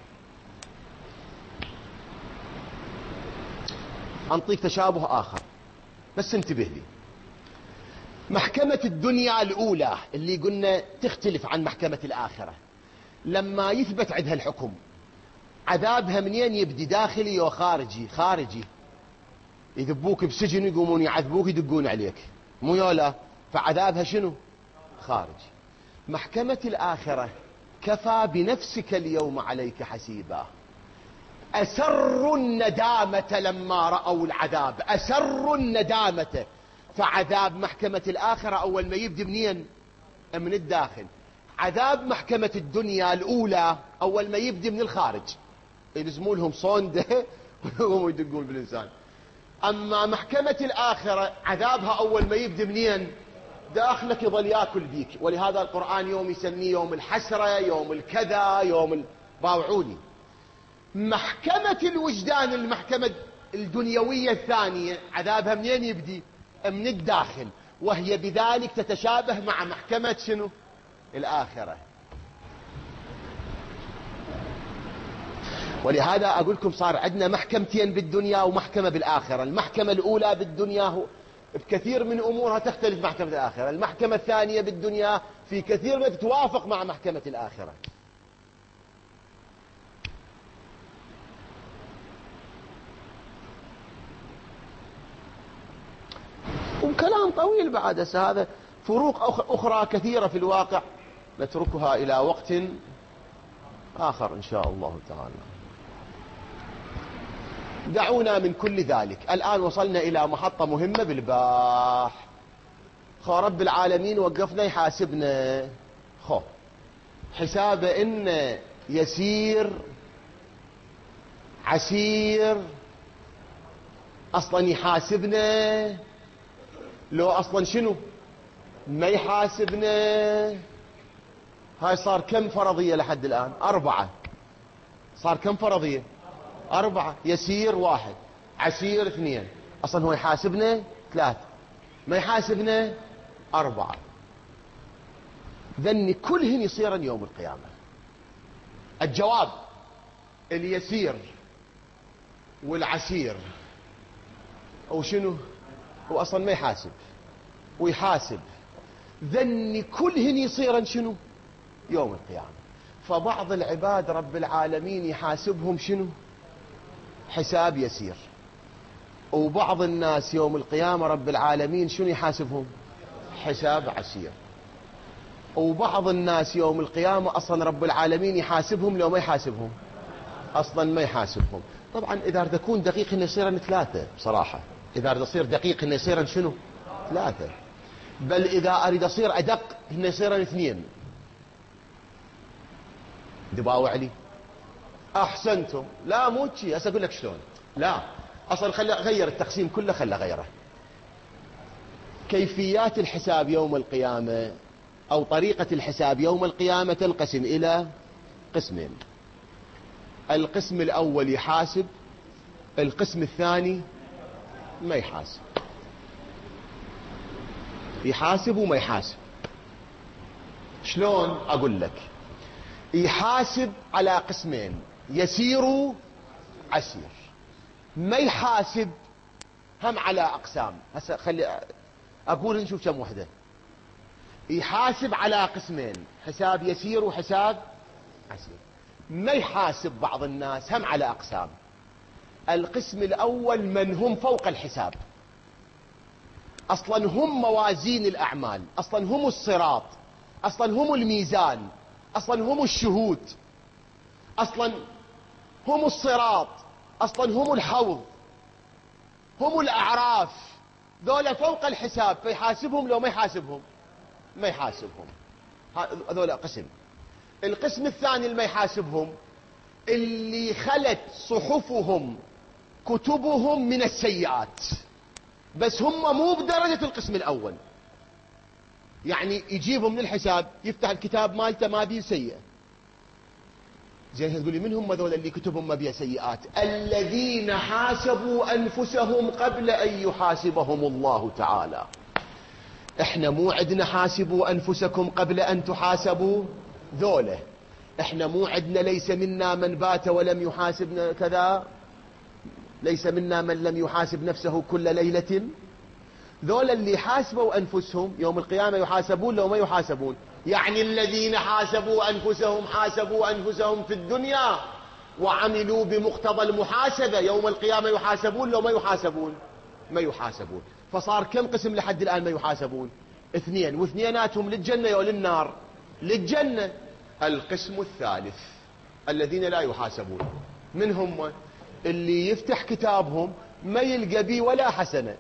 انطيك تشابه اخر بس انتبه لي. محكمة الدنيا الاولى اللي قلنا تختلف عن محكمة الاخرة، لما يثبت عندها الحكم عذابها منين يبدي؟ داخلي وخارجي؟ خارجي. يذبوك بسجن، يقومون يعذبوك، يدقون عليك، مو يولا؟ فعذابها شنو؟ خارجي. محكمة الآخرة كفى بنفسك اليوم عليك حسيبا. أسروا الندامة لما رأوا العذاب، أسروا الندامة. فعذاب محكمة الآخرة أول ما يبدي منين؟ من الداخل. عذاب محكمة الدنيا الأولى أول ما يبدي من الخارج، يلزمون لهم صندة وهم يدقون بالإنسان. أما محكمة الآخرة عذابها أول ما يبدي منين؟ داخلك، يظل ياكل بيك. ولهذا القرآن يوم يسميه يوم الحسرة، يوم الكذا، يوم باوعوني. محكمة الوجدان، المحكمة الدنيوية الثانية، عذابها منين يبدي؟ من الداخل، وهي بذلك تتشابه مع محكمة شنو؟ الآخرة. ولهذا أقول لكم صار عندنا محكمتين بالدنيا ومحكمة بالآخرة. المحكمة الأولى بالدنيا هو بكثير من أمورها تختلف مع محكمة الآخرة، المحكمة الثانية بالدنيا في كثير ما تتوافق مع محكمة الآخرة. وكلام طويل بعد هذا، فروق أخرى كثيرة في الواقع نتركها إلى وقت آخر إن شاء الله تعالى. دعونا من كل ذلك. الآن وصلنا إلى محطة مهمة بالباح. رب العالمين وقفنا يحاسبنا. حساب إن يسير عسير، أصلا يحاسبنا لو أصلا شنو ما يحاسبنا. هاي صار كم فرضية لحد الآن؟ 4. صار كم فرضية؟ 4. يسير 1، عسير 2. أصلا هو يحاسبنا 3، ما يحاسبنا 4. ذني كلهن يصيرن يوم القيامة. الجواب اليسير والعسير أو شنو؟ هو أصلا ما يحاسب ويحاسب. ذني كلهن يصيرن شنو؟ يوم القيامة. فبعض العباد رب العالمين يحاسبهم شنو؟ حساب يسير. وبعض الناس يوم القيامة رب العالمين شنو يحاسبهم؟ حساب عسير. وبعض الناس يوم القيامة أصلا رب العالمين يحاسبهم لو ما يحاسبهم، أصلا ما يحاسبهم. طبعا إذا أريد أكون دقيق إنه يصيرن 3 بصراحة. إذا أريد أصير دقيق إنه يصيرن شنو؟ 3. بل إذا أريد أصير أدق إنه يصيرن 2. دباوع علي أحسنتم. لا مو شيء، هسه أقول لك شلون. لا أصلا خلي غير التقسيم كله، خلي غيره. كيفيات الحساب يوم القيامة أو طريقة الحساب يوم القيامة تنقسم إلى قسمين. القسم الأول يحاسب، القسم الثاني ما يحاسب. يحاسب وما يحاسب. شلون؟ أقول لك. يحاسب على قسمين، يسير عسير. ما يحاسب هم على أقسام. هسه خلي أقول نشوف كم وحدة. يحاسب على قسمين، حساب يسير وحساب عسير. ما يحاسب بعض الناس هم على أقسام. القسم الأول من هم فوق الحساب، أصلا هم موازين الأعمال، أصلا هم الصراط، أصلا هم الميزان، أصلا هم الشهود، أصلا هم الصراط، أصلا هم الحوض، هم الأعراف. ذولا فوق الحساب، فيحاسبهم لو ما يحاسبهم؟ ما يحاسبهم. هذولا قسم. القسم الثاني اللي ما يحاسبهم اللي خلت صحفهم كتبهم من السيئات، بس هم مو بدرجة القسم الأول. يعني يجيبهم من الحساب، يفتح الكتاب مالته ما بيه سيئة. زين تقول لي من هم ذولا اللي كتبهم ما بيه سيئات؟ الذين حاسبوا أنفسهم قبل أن يحاسبهم الله تعالى. احنا مو عدنا حاسبوا أنفسكم قبل أن تحاسبوا ذولا. احنا مو عدنا ليس منا من بات ولم يحاسب كذا، ليس منا من لم يحاسب نفسه كل ليلة. ذولا اللي حاسبوا أنفسهم يوم القيامة يحاسبون لو ما يحاسبون. يعني الذين حاسبوا أنفسهم في الدنيا وعملوا بمقتضى المحاسبة يوم القيامة يحاسبون لو ما يحاسبون؟ ما يحاسبون. فصار كم قسم لحد الآن ما يحاسبون؟ 2، واثنيناتهم للجنة أو للنار؟ للجنة. القسم الثالث الذين لا يحاسبون من هم؟ اللي يفتح كتابهم ما يلقى بيه ولا حسنة.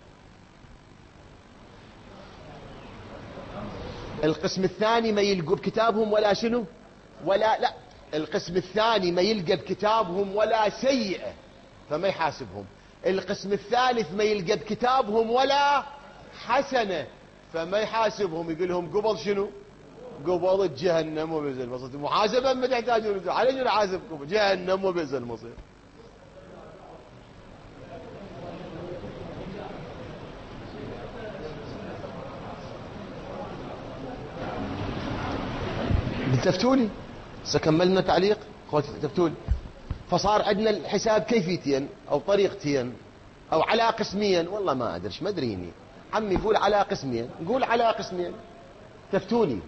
القسم الثاني ما يلقوا بكتابهم ولا شنو؟ لا، القسم الثاني ما يلقى بكتابهم ولا سيئة فما يحاسبهم. القسم الثالث ما يلقى بكتابهم ولا حسنة فما يحاسبهم. يقول لهم قبل شنو؟ قبل جهنم وبئس المصير. محاسبة ما تحتاجون على شنو حاسبكم؟ جهنم وبئس المصير. تفتوني سكملنا تعليق اخوتي، تفتوني. فصار عندنا الحساب كيفيتين او طريقتين او على قسمين. والله ما ادري ما ادريني عمي. يقول على قسمين، نقول على قسمين. تفتوني.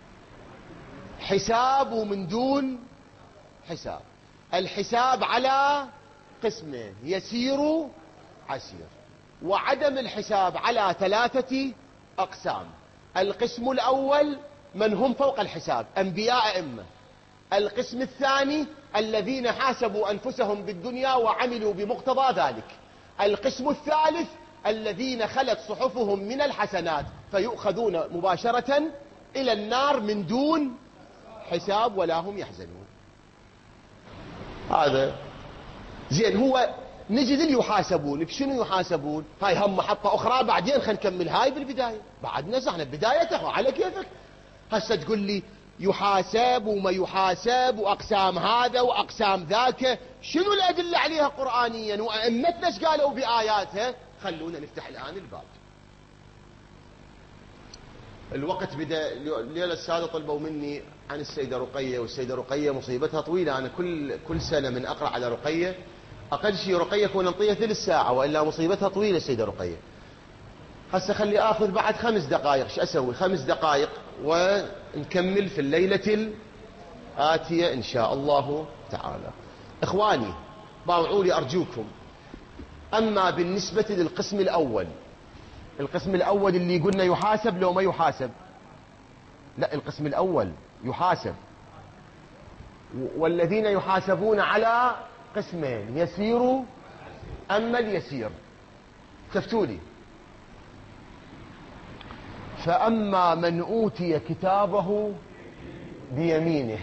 حساب ومن دون حساب. الحساب على قسمين، يسير عسير. وعدم الحساب على 3 أقسام. القسم الأول من هم فوق الحساب، أنبياء أئمة. القسم الثاني الذين حاسبوا أنفسهم بالدنيا وعملوا بمقتضى ذلك. القسم الثالث الذين خلت صحفهم من الحسنات فيؤخذون مباشرة إلى النار من دون حساب ولا هم يحزنون. هذا زين. هو نجي اللي يحاسبون بشنو يحاسبون؟ هاي هم محطة أخرى بعدين. خلينا نكمل هاي بالبداية. بعد نزحنا بدايته على كيفك. هسه تقول لي يحاسب وما يحاسب وأقسام هذا وأقسام ذاك. شنو الأدلة عليها قرآنيا وأئمتنا ايش قالوا بآياتها؟ خلونا نفتح الآن الباب. الوقت بدأ. الليلة السادة طلبوا مني عن السيدة رقية، والسيدة رقية مصيبتها طويلة. أنا كل سنة من أقرأ على رقية أقل شيء رقية كون نعطيها 3 ساعة، وإلا مصيبتها طويلة السيدة رقية. هسه خلي آخذ بعد 5 دقائق. شو أسوي؟ 5 دقائق ونكمل في الليلة الآتية إن شاء الله تعالى. إخواني باوعوا لي أرجوكم. أما بالنسبة للقسم الأول، القسم الأول اللي قلنا يحاسب لو ما يحاسب؟ لا، القسم الأول يحاسب. والذين يحاسبون على قسمين، يسير أما اليسير. تفتولي. فأما من أوتي كتابه بيمينه.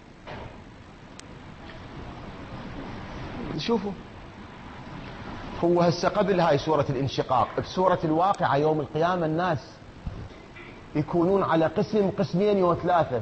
شوفوا، هو هسه قبل هاي سورة الانشقاق، بسورة الواقعة يوم القيامة الناس يكونون على قسم، قسمين وثلاثة؟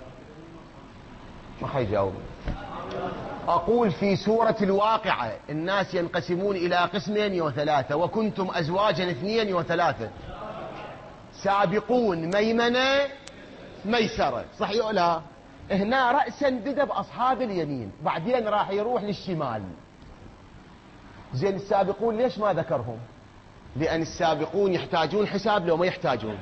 ما حيجاوب. أقول في سورة الواقعة الناس ينقسمون إلى قسمين وثلاثة، وكنتم أزواجا اثنين وثلاثة، سابقون، ميمنة، ميسرة، صحيح ولا لا؟ هنا رأسا بدأ بأصحاب اليمين، بعدين راح يروح للشمال. زين السابقون ليش ما ذكرهم؟ لأن السابقون يحتاجون حساب لو ما يحتاجون.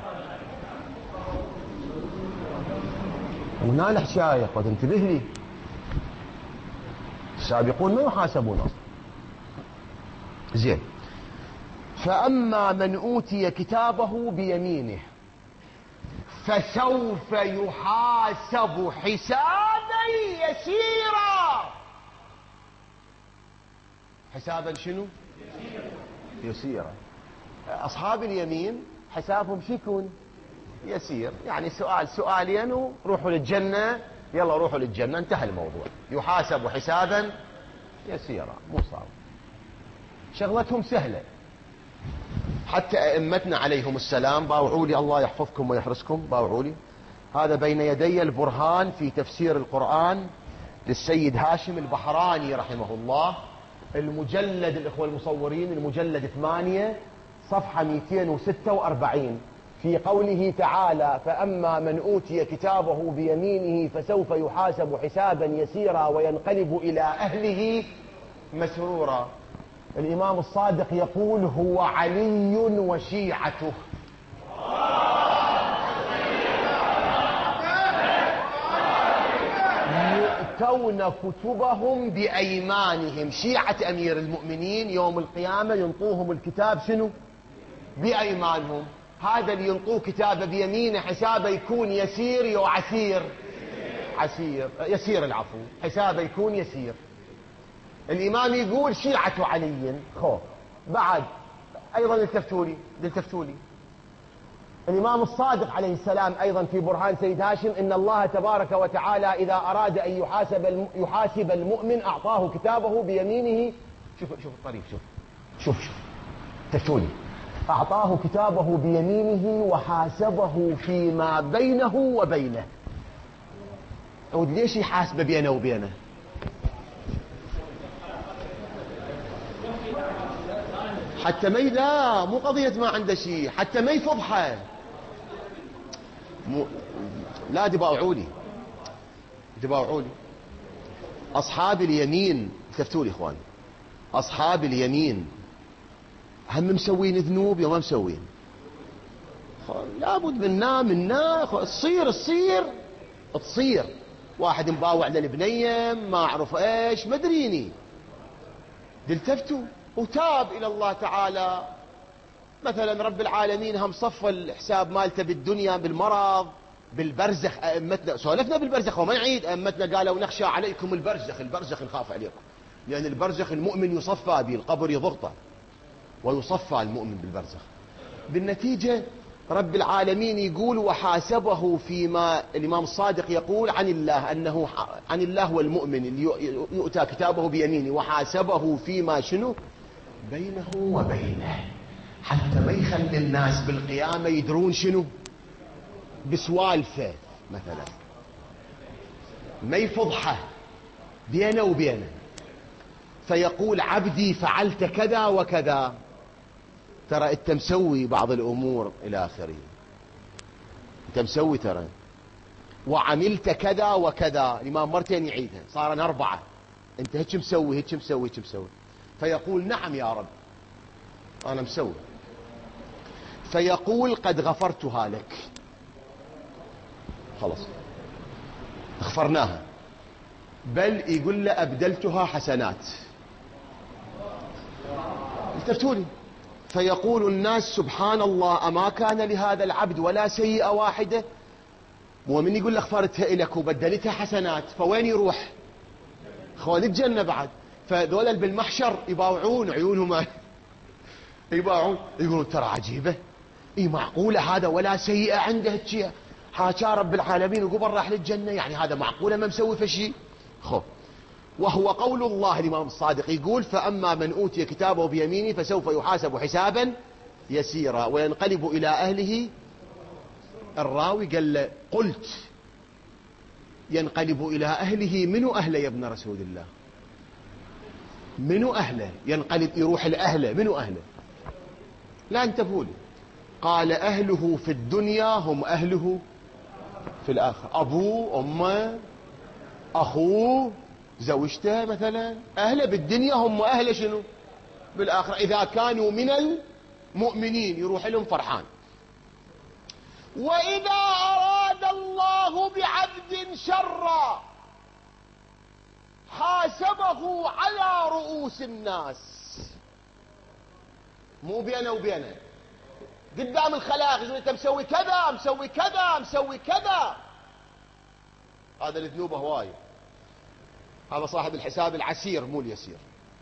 هنا الحكاية قد انتبه لي، السابقون ما يحاسبون أصلا. زين، فأما من أوتي كتابه بيمينه فسوف يحاسب حسابا يسيرا. حسابا شنو؟ يسيرا. أصحاب اليمين حسابهم شيكون يسير، يعني سؤال سؤالين وروحوا للجنة، يلا روحوا للجنة، انتهى الموضوع. يحاسب حسابا يسيرا، مو صعب، شغلتهم سهلة. حتى أئمتنا عليهم السلام باوعوا لي، الله يحفظكم ويحرسكم، باوعوا لي، هذا بين يدي البرهان في تفسير القرآن للسيد هاشم البحراني رحمه الله، المجلد، الإخوة المصورين، المجلد 8 صفحة 246، في قوله تعالى: فأما من أوتي كتابه بيمينه فسوف يحاسب حسابا يسيرا وينقلب إلى أهله مسرورا. الإمام الصادق يقول: هو علي وشيعته. يؤتون كتبهم بأيمانهم. شيعة أمير المؤمنين يوم القيامة ينطوهم الكتاب شنو؟ بأيمانهم. هذا اللي ينطوه كتابه بيمينه حسابه يكون يسير وعسير. عسير، يسير العفو، حسابه يكون يسير. الإمام يقول شيعة علي. خو بعد أيضا التفتوا لي الإمام الصادق عليه السلام أيضا في برهان سيد هاشم: إن الله تبارك وتعالى إذا أراد أن يحاسب المؤمن أعطاه كتابه بيمينه. شوف الطريق، شوف تفتوا لي: أعطاه كتابه بيمينه وحاسبه فيما بينه وبينه. ليش يحاسبه بينه وبينه؟ حتى ما، لا مو قضية ما عنده شيء، حتى ما يفضحه. لا تباوعوا لي أصحاب اليمين. تفتوا لي إخوان، أصحاب اليمين هم مسوين ذنوب يوم ما مسوين؟ لابد منا تصير واحد مباوع للبنيم ما أعرف إيش مدريني، دلتفتوا وتاب إلى الله تعالى. مثلا رب العالمين هم صف الحساب مالته بالدنيا، بالمرض، بالبرزخ. أئمتنا سولفنا بالبرزخ وما نعيد، أئمتنا قالوا: نخشى عليكم البرزخ نخاف عليكم، لأن البرزخ المؤمن يصفى به، القبر يضغطه ويصفى المؤمن بالبرزخ. بالنتيجة رب العالمين يقول: وحاسبه فيما، الإمام الصادق يقول عن الله أنه عن الله والمؤمن اللي يؤتى كتابه بيمينه وحاسبه فيما شنو بينه وبينه، حتى ما يخلي الناس بالقيامة يدرون شنو بسوالفه، مثلا ما يفضحه بينه وبينه، فيقول: عبدي فعلت كذا وكذا، ترى انت مسوي بعض الامور الى اخره، انت مسوي ترى، وعملت كذا وكذا. الامام مرتين يعيدها، صار 4، انت هيك مسوي. فيقول: نعم يا رب انا مسوي. فيقول: قد غفرتها لك، خلاص غفرناها، بل يقول له أبدلتها حسنات. التفتوا لي. فيقول الناس: سبحان الله، أما كان لهذا العبد ولا سيئة واحدة؟ ومن يقول له غفرتها إلك وبدلتها حسنات، فوين يروح؟ خوان الجنة بعد. فذولا بالمحشر يباوعون عيونهم يباوعون، يقولون: ترى عجيبة، معقولة هذا ولا سيئة عنده هالشيء، حاشا رب العالمين وقبل راح للجنة، يعني هذا معقولة ما مسوي فشي؟ خب، وهو قول الله. الإمام الصادق يقول: فأما من أوتي كتابه بيمينه فسوف يحاسب حسابا يسيرا وينقلب إلى أهله الراوي قال له قلت ينقلب إلى أهله، منو أهله يا ابن رسول الله؟ منو أهله؟ ينقلب يروح لأهله، منو أهله؟ لا انتبهوا لي. قال أهله في الدنيا هم أهله في الآخرة، أبوه أمه أخوه زوجته مثلا، أهله بالدنيا هم أهله شنو؟ بالآخرة. إذا كانوا من المؤمنين يروح لهم فرحان. وإذا أراد الله بعبد شرا حاسبه على رؤوس الناس، مو بينه وبينه، قدام الخلائق يقول انت مسوي كذا مسوي كذا مسوي كذا. هذا الذنوبه هواي، هذا صاحب الحساب العسير مو اليسير.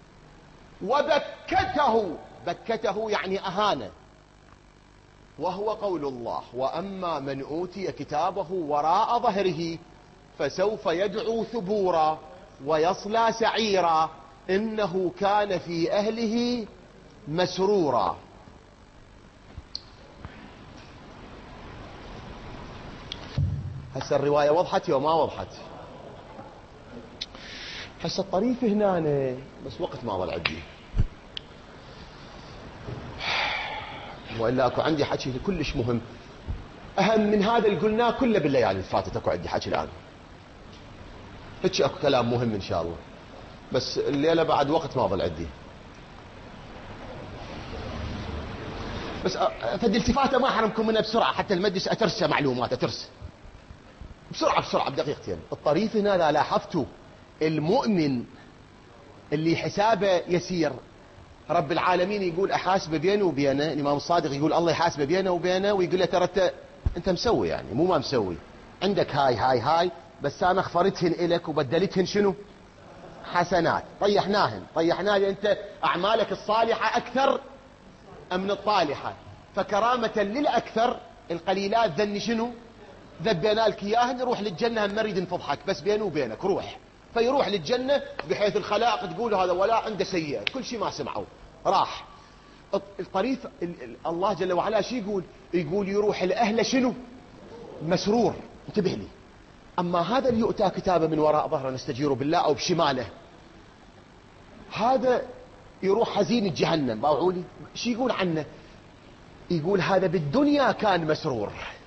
وبكته، بكته يعني أهانه، وهو قول الله وأما من أوتي كتابه وراء ظهره فسوف يدعو ثبورا ويصلى سعيرا إنه كان في أهله مسرورا. هسه الرواية وضحت وما وضحت؟ هسه الطريف هنا بس وقت ما ظل عندي، وإلا أكو عندي حكي كلش مهم أهم من هذا اللي قلناه كله بالليالي اللي فاتت. أكو عندي حكي الآن هيك، أكو كلام مهم إن شاء الله، بس الليلة بعد وقت ما ظل عندي. بس فدي التفاتة ما أحرمكم منها بسرعة حتى المجلس أترسى معلومات، أترسى بسرعة بدقيقتين. الطريف هنا لا لاحظتوا المؤمن اللي حسابه يسير رب العالمين يقول أحاسبه بينه وبينه، الإمام الصادق يقول الله يحاسبه بينه وبينه ويقول له ترى أنت مسوي، يعني مو ما مسوي، عندك هاي بس أنا اغفرتهن إلك وبدلتهن شنو؟ حسنات. طيحناهن أنت أعمالك الصالحة أكثر من الطالحة، فكرامة للأكثر القليلات ذني شنو؟ ذبينا لك إياهن، روح للجنة هم نريد نفضحك بس بينه وبينك روح. فيروح للجنة بحيث الخلائق تقول هذا ولا عنده سيئة، كل شيء ما سمعوا راح. الطريف الله جل وعلا شي يقول يروح لأهله شنو؟ مسرور. انتبه لي. أما هذا اللي يؤتى كتابه من وراء ظهره نستجير بالله أو بشماله، هذا يروح حزين جهنم. باوعولي شي يقول عنه؟ يقول هذا بالدنيا كان مسرور.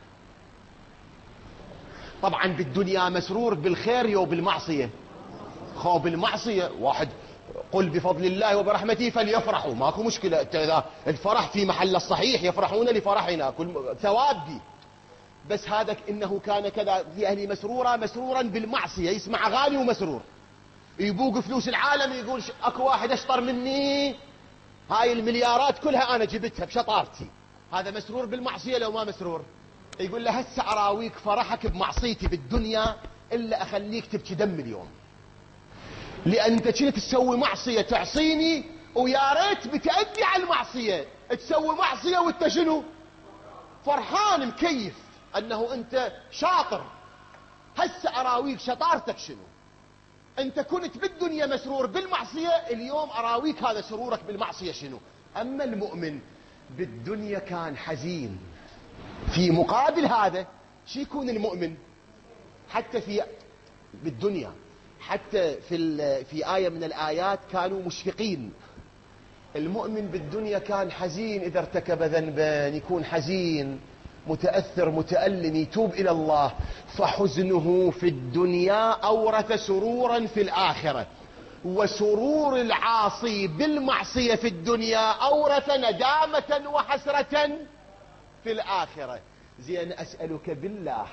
طبعا بالدنيا مسرور بالخير يو بالمعصية. خو بالمعصية واحد قل بفضل الله وبرحمته فليفرحوا، ماكو مشكلة. إذا الفرح في محل الصحيح يفرحون لفرحنا كل ثواب دي. بس هذا إنه كان كذا في أهلي مسرورا بالمعصية، يسمع أغاني ومسرور، يبوق فلوس العالم يقول أكو واحد أشطر مني، هاي المليارات كلها أنا جبتها بشطارتي. هذا مسرور بالمعصية لو ما مسرور؟ يقول له هسه أراويك فرحك بمعصيتي بالدنيا إلا أخليك تبكي دم اليوم، لأن أنت كنت تسوي معصية تعصيني ويا ريت بتأدي على المعصية، تسوي معصية وانت شنو؟ فرحان مكيف أنه أنت شاطر. هسه أراويك شطارتك شنو؟ أنت كنت بالدنيا مسرور بالمعصية، اليوم أراويك هذا سرورك بالمعصية شنو. أما المؤمن بالدنيا كان حزين. في مقابل هذا شو يكون المؤمن؟ حتى في بالدنيا، حتى في آية من الآيات كانوا مشفقين. المؤمن بالدنيا كان حزين، إذا ارتكب ذنبا يكون حزين متأثر متألم، يتوب إلى الله. فحزنه في الدنيا أورث سرورا في الآخرة، وسرور العاصي بالمعصية في الدنيا أورث ندامة وحسرة في الآخرة. زين أسألك بالله،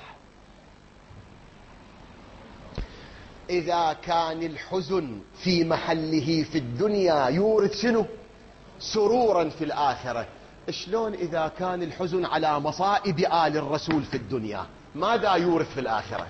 إذا كان الحزن في محله في الدنيا يورث شنو؟ سرورا في الآخرة، شلون إذا كان الحزن على مصائب آل الرسول في الدنيا ماذا يورث في الآخرة؟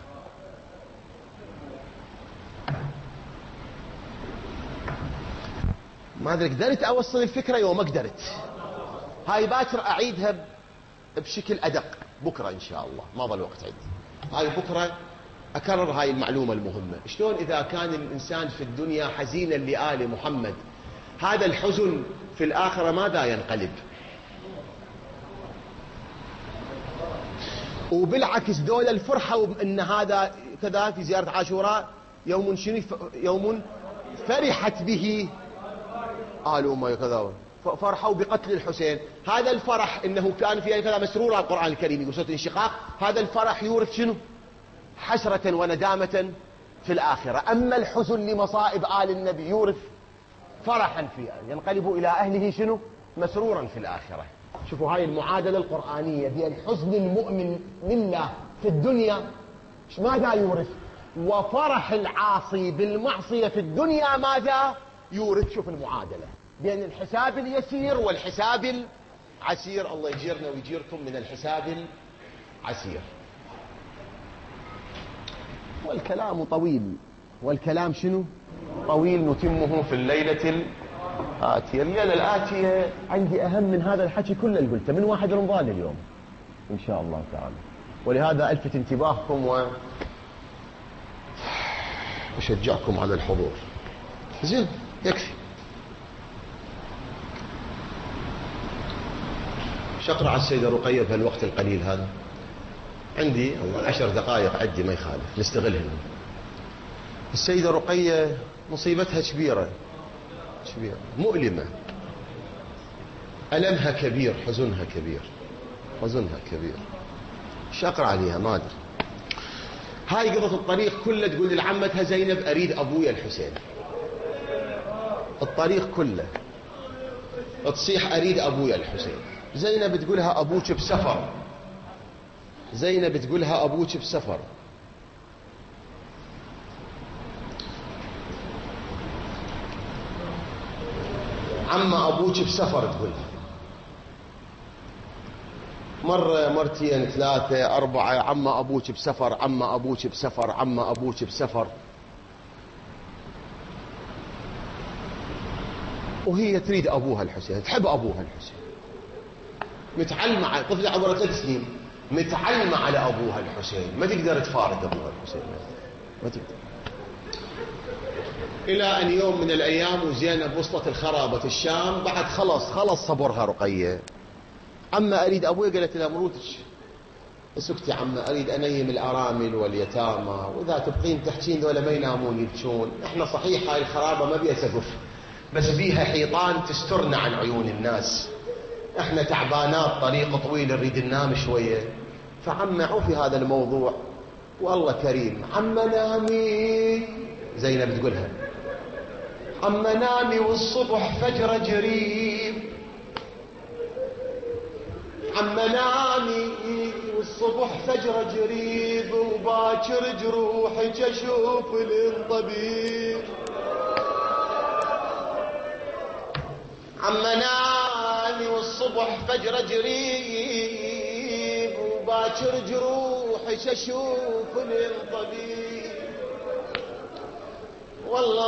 ما أدري قدرت أوصل الفكرة يوم ما قدرت. هاي باكر أعيدها بشكل أدق بكرة إن شاء الله، ما ظل وقت عندي. هاي بكرة أكرر هاي المعلومة المهمة. شلون إذا كان الإنسان في الدنيا حزينا لآل محمد، هذا الحزن في الآخرة ماذا ينقلب؟ وبالعكس دول الفرحة ان هذا كذا في زيارة عاشوراء يوم شنو، يوم فرحت به آل أمة كذا، فرحوا بقتل الحسين. هذا الفرح انه كان في كذا مسرور على القرآن الكريم يقول سورة الانشقاق، هذا الفرح يورث شنو؟ حسرة وندامة في الآخرة. أما الحزن لمصائب آل النبي يورث فرحا في ينقلب إلى أهله شنو؟ مسرورا في الآخرة. شوفوا هاي المعادلة القرآنية بين حزن المؤمن لله في الدنيا ماذا يورث، وفرح العاصي بالمعصية في الدنيا ماذا يورث. شوف المعادلة بين الحساب اليسير والحساب العسير. الله يجيرنا ويجيركم من الحساب العسير. والكلام طويل، والكلام شنو؟ طويل، نتمه في الليلة الآتية. الليلة الآتية عندي أهم من هذا الحكي كله اللي قلته من 1 رمضان اليوم إن شاء الله تعالى. ولهذا ألفت انتباهكم وأشجعكم على الحضور. زين يكفي. شقرأ على السيدة رقية في الوقت القليل هذا. عندي 10 دقائق عندي ما يخالف نستغلهن. السيدة رقية مصيبتها كبيرة كبيرة مؤلمة، ألمها كبير، حزنها كبير، حزنها كبير. شقرأ عليها ما أدري. هاي قضت الطريق كله تقول لعمتها زينب أريد أبويا الحسين. الطريق كله تصيح أريد أبويا الحسين. زينب تقولها أبوك بسفر، زينب تقولها أبوك بسفر. عما أبوك بسفر تقولها. مرة مرتين 3 4 عما أبوك بسفر، عما أبوك بسفر، عما أبوك بسفر. وهي تريد أبوها الحسين، تحب أبوها الحسين، متعلمة، طفلة عمرها 3 سنين متعلمة على أبوها الحسين، ما تقدر تفارق أبوها الحسين، ما تقدر. إلى أن يوم من الأيام وزينب وصلت الخرابة الشام، بعد خلص صبرها رقية. عما أريد أبوي، قالت لها مروتك اسكتي عما أريد أنيم الأرامل واليتامى، وإذا تبقين تحكين ذولا ما ينامون يبكون. إحنا صحيح هاي الخرابة ما بيها سقف، بس بيها حيطان تسترنا عن عيون الناس. إحنا تعبانات، طريق طويل نريد ننام شوية. فعما عوفي هذا الموضوع والله كريم. عما نامي، زينب تقولها عما نامي والصبح فجر قريب، عما نامي والصبح فجر قريب، وباكر جروحك اشوف الطبيب. عما نامي والصبح فجر قريب، وباكر جروحك اشوف الطبيب. والله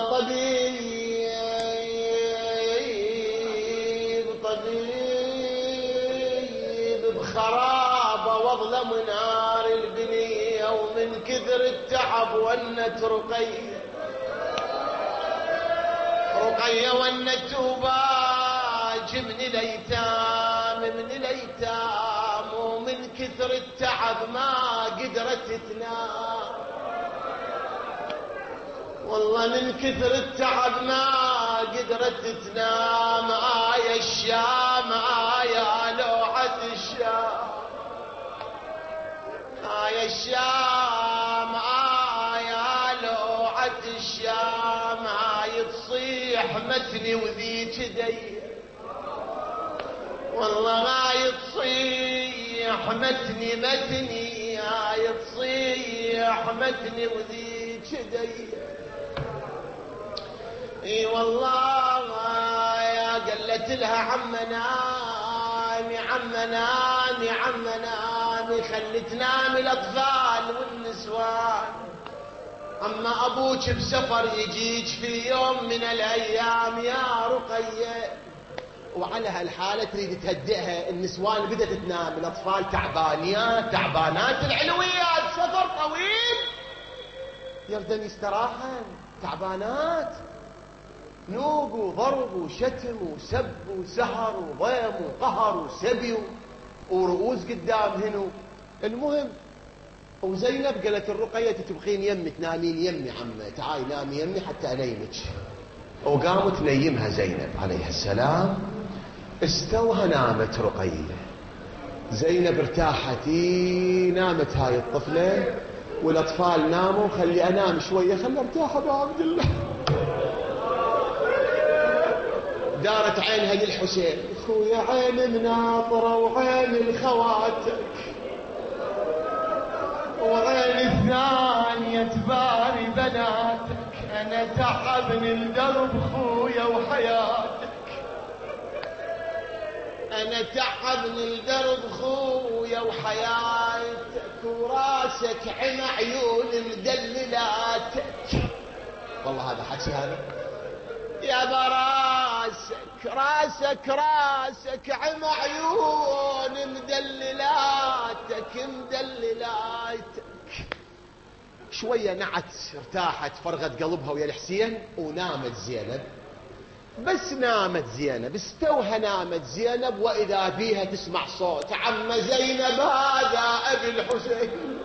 طبيب بخرابة واظلم نار البنية، ومن كثر التعب ونت رقية ونت وباج من الأيتام، ومن كثر التعب ما قدرت تنام. والله من كثر التعب ما قدرت تنام. آية الشام، آية لوعة الشام، آية الشام، آية لوعة الشام. آية تصيح متني وذيك دي، والله آية تصيح متني، آية تصيح متني وذيك دي. اي والله يا قلت لها عم نامي، عم نامي، عم نامي، خلي تنام الاطفال والنسوان. اما ابوك بسفر يجيك في يوم من الايام يا رقية. وعلى هالحالة تريد تهدئها. النسوان بدأت تنام، الاطفال تعبانات العلويات، سفر طويل يردن يستراحن، تعبانات، نوق وضرب وشتم وسب وسهر وضيم وقهر وسبي ورؤوس قدام هنو. المهم وزينب قالت الرقية تبغين يمي تنامين يمي عمه، تعالي نامي يمي حتى انيمك. وقامت نيمها زينب عليها السلام. استوها نامت رقية. زينب ارتاحت، نامت هاي الطفلة والاطفال ناموا، خلي انام شوية، خلي ارتاح ابو عبد الله. دارت عينها للحسين، خويا عين مناطرة وعين الخواتك وعين الثانية تباري بناتك، انا تعبني الدرب خويا وحياتك، انا تعبني الدرب خويا وحياتك، وراسك عين عيون مدللاتك. والله هذا حكي هذا يا براسك، راسك راسك عم عيون مدللاتك مدللاتك. شوية نعت ارتاحت فرغت قلبها ويا الحسين ونامت زينب. بس نامت زينب، استوها نامت زينب، وإذا بيها تسمع صوت عم زينب هذا أبي الحسين،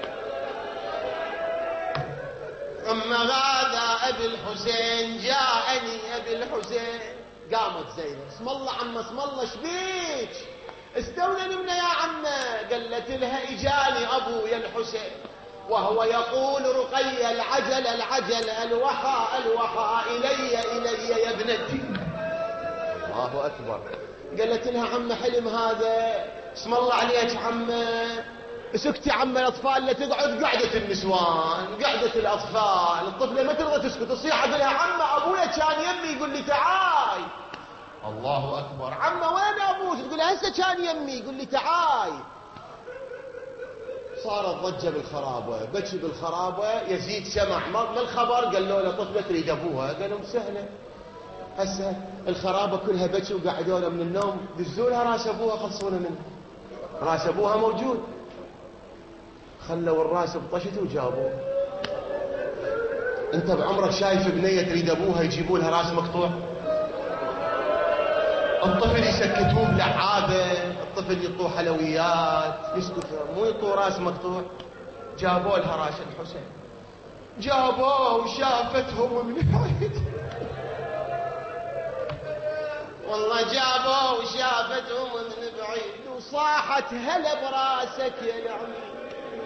أما هذا أبي الحسين جاءني أبي الحسين. قامت زينب، اسم الله عم اسم الله شبيك استونا نمنا يا عمه؟ قالت لها اجاني ابويا الحسين وهو يقول رقية العجل العجل الوحى الوحى إلي إلي يا ابنتي. الله أكبر. قالت لها عم حلم هذا، اسم الله عليك عمه. سكتي عم، الأطفال لا تقعد قعدة النسوان قعدة الأطفال، الطفلة ما ترضى تسكت تصيح. أقول لها عم أبويا كان يمي يقول لي تعاي. الله أكبر. عم وين أبوك؟ تقول لها هسه كان يمي يقول لي تعاي. صارت ضجة بالخرابة، بكي بالخرابة. يزيد سمع ما الخبر؟ قال له طفلة تريد أبوها. قال لهم سهلة، هسه الخرابة كلها بكي وقعدونا من النوم، دزوا لها راس أبوها خلصونا منه. راس أبوها موجود. خلوا الراس بطشته وجابوه. انت بعمرك شايف بنية تريد ابوها يجيبوا لها راس مقطوع؟ الطفل يسكتوه بلعابه، الطفل يطوه حلويات يسكتوا، مو يطوه راس مقطوع. جابوا لها راس الحسين، جابوه وشافتهم من بعيد. والله جابوه وشافتهم من بعيد وصاحت هلا براسك يا العميد.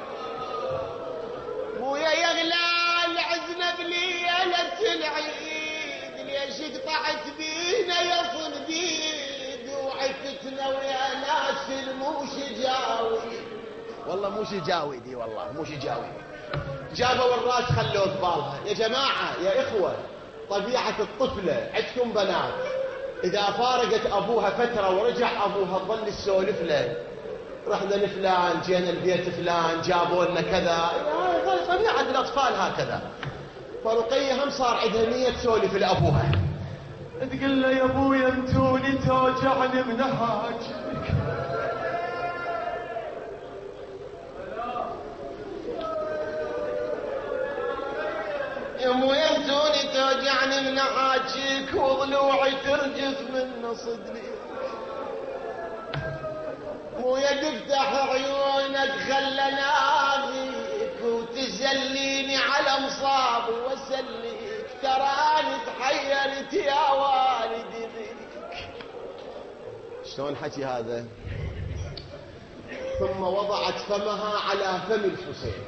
ويا يغلى العزنب ليلة العيد، ليش قطعت بينا يا صنديد وعفتنا ويا ناس الموش جاوي. والله موش جاويدي، والله موش جاويدي. جابوا الراس خلوه ببالها. يا جماعة يا إخوة، طبيعة الطفلة عندكم بنات إذا فارقت أبوها فترة ورجع أبوها تظل تسولف له، رحنا لفلان، جينا البيت فلان، جابوا لنا كذا. طبيعة الأطفال هكذا. فرقية هم صار عندها نية تسولف لأبوها، تقول له يا أبويا انتوني توجعني من حاجتك. يا أبويا انتوني توجعني من حاجتك وضلوعي ترجف من صدري. ويا تفتح عيونك خلناغيك وتزليني على مصابي واسليك، تراني تحيرت يا والدي بيك. شلون حكي هذا؟ ثم وضعت فمها على فم الحسين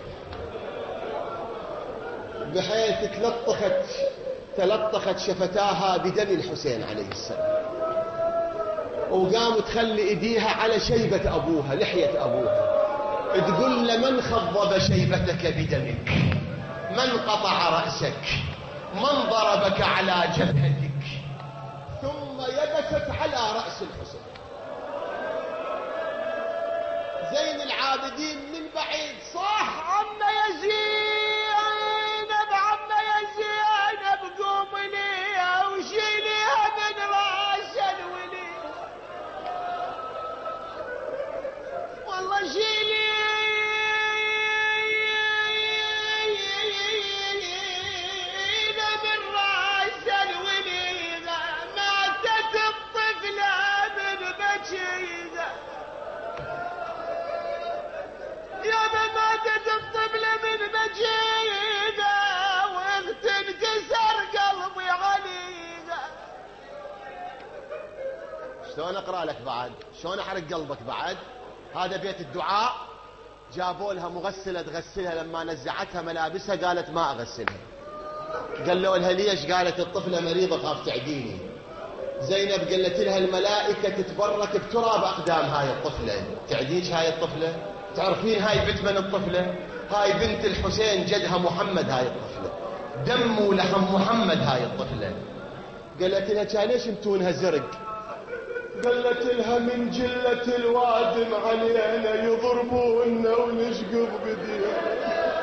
بحيث تلطخت شفتاها بدم الحسين عليه السلام، وقامت تخلي ايديها على شيبة ابوها، لحية ابوها، تقول له من خضب شيبتك بدمك، من قطع رأسك، من ضربك على جبهتك. ثم يبست على رأس الحسين. زين العابدين من بعيد صاح عم يا زينب، عم يا زينب قوم لي وشيليها من راس الولي، والله شيلي من راس الولي، ماتت الطفلة من بكيها. شلون أقرأ لك بعد؟ شلون أحرق قلبك بعد؟ هذا بيت الدعاء. جابوا لها مغسلة تغسلها، لما نزعتها ملابسها قالت ما أغسلها. قالوا لها ليش؟ قالت الطفلة مريضة خاف تعديني. زينب قالت لها الملائكة تتبرك بتراب أقدام هاي الطفلة، تعديش هاي الطفلة؟ تعرفين هاي بنت من الطفلة؟ هاي بنت الحسين جدها محمد، هاي الطفلة دم ولحم محمد هاي الطفلة. قالت لها كان ليش انتونها زرق؟ قالت لها من جلة الوادم علينا يضربونا ونشقف بدينا،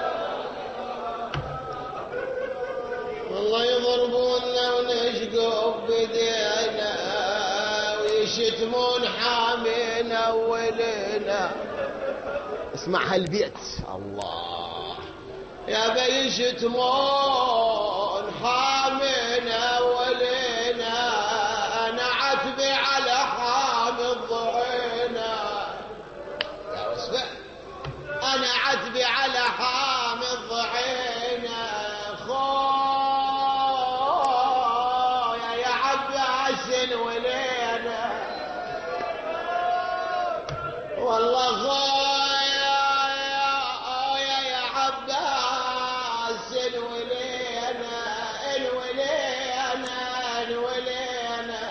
والله يضربونا ونشقف بدينا ويشتمون حامينا ولينا. اسمع هالبيت، الله يا بيشتمون حامينا ولينا، انا عتبي على حامي الضعينا. يا وسبع انا عتبي على حامي الضعينا، خويا يا عباس ولينا، والله خويا يا عباس الولينا الولينا الولينا.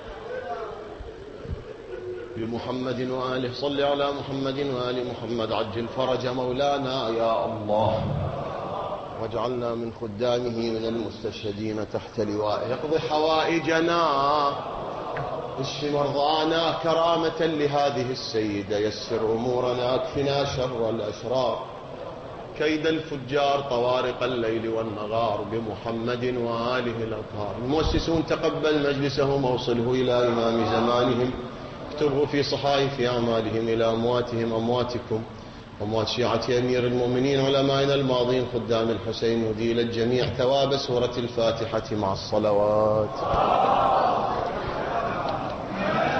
بمحمد وآله، صل على محمد وآل محمد، عجل فرج مولانا يا الله، واجعلنا من خدامه من المستشهدين تحت لوائه. اقض حوائجنا، اشف مرضانا كرامة لهذه السيدة، يسر أمورنا، اكفنا شر الأشرار، كيد الفجار، طوارق الليل والنهار، بمحمد وآله الأطهار. المؤسسون تقبل مجلسهم واوصله إلى إمام زمانهم، اكتبه في صحائف أعمالهم إلى أمواتهم أمواتكم، أموات شيعة أمير المؤمنين علمائنا الماضين خدام الحسين، وديل الجميع ثواب سورة الفاتحة مع الصلوات.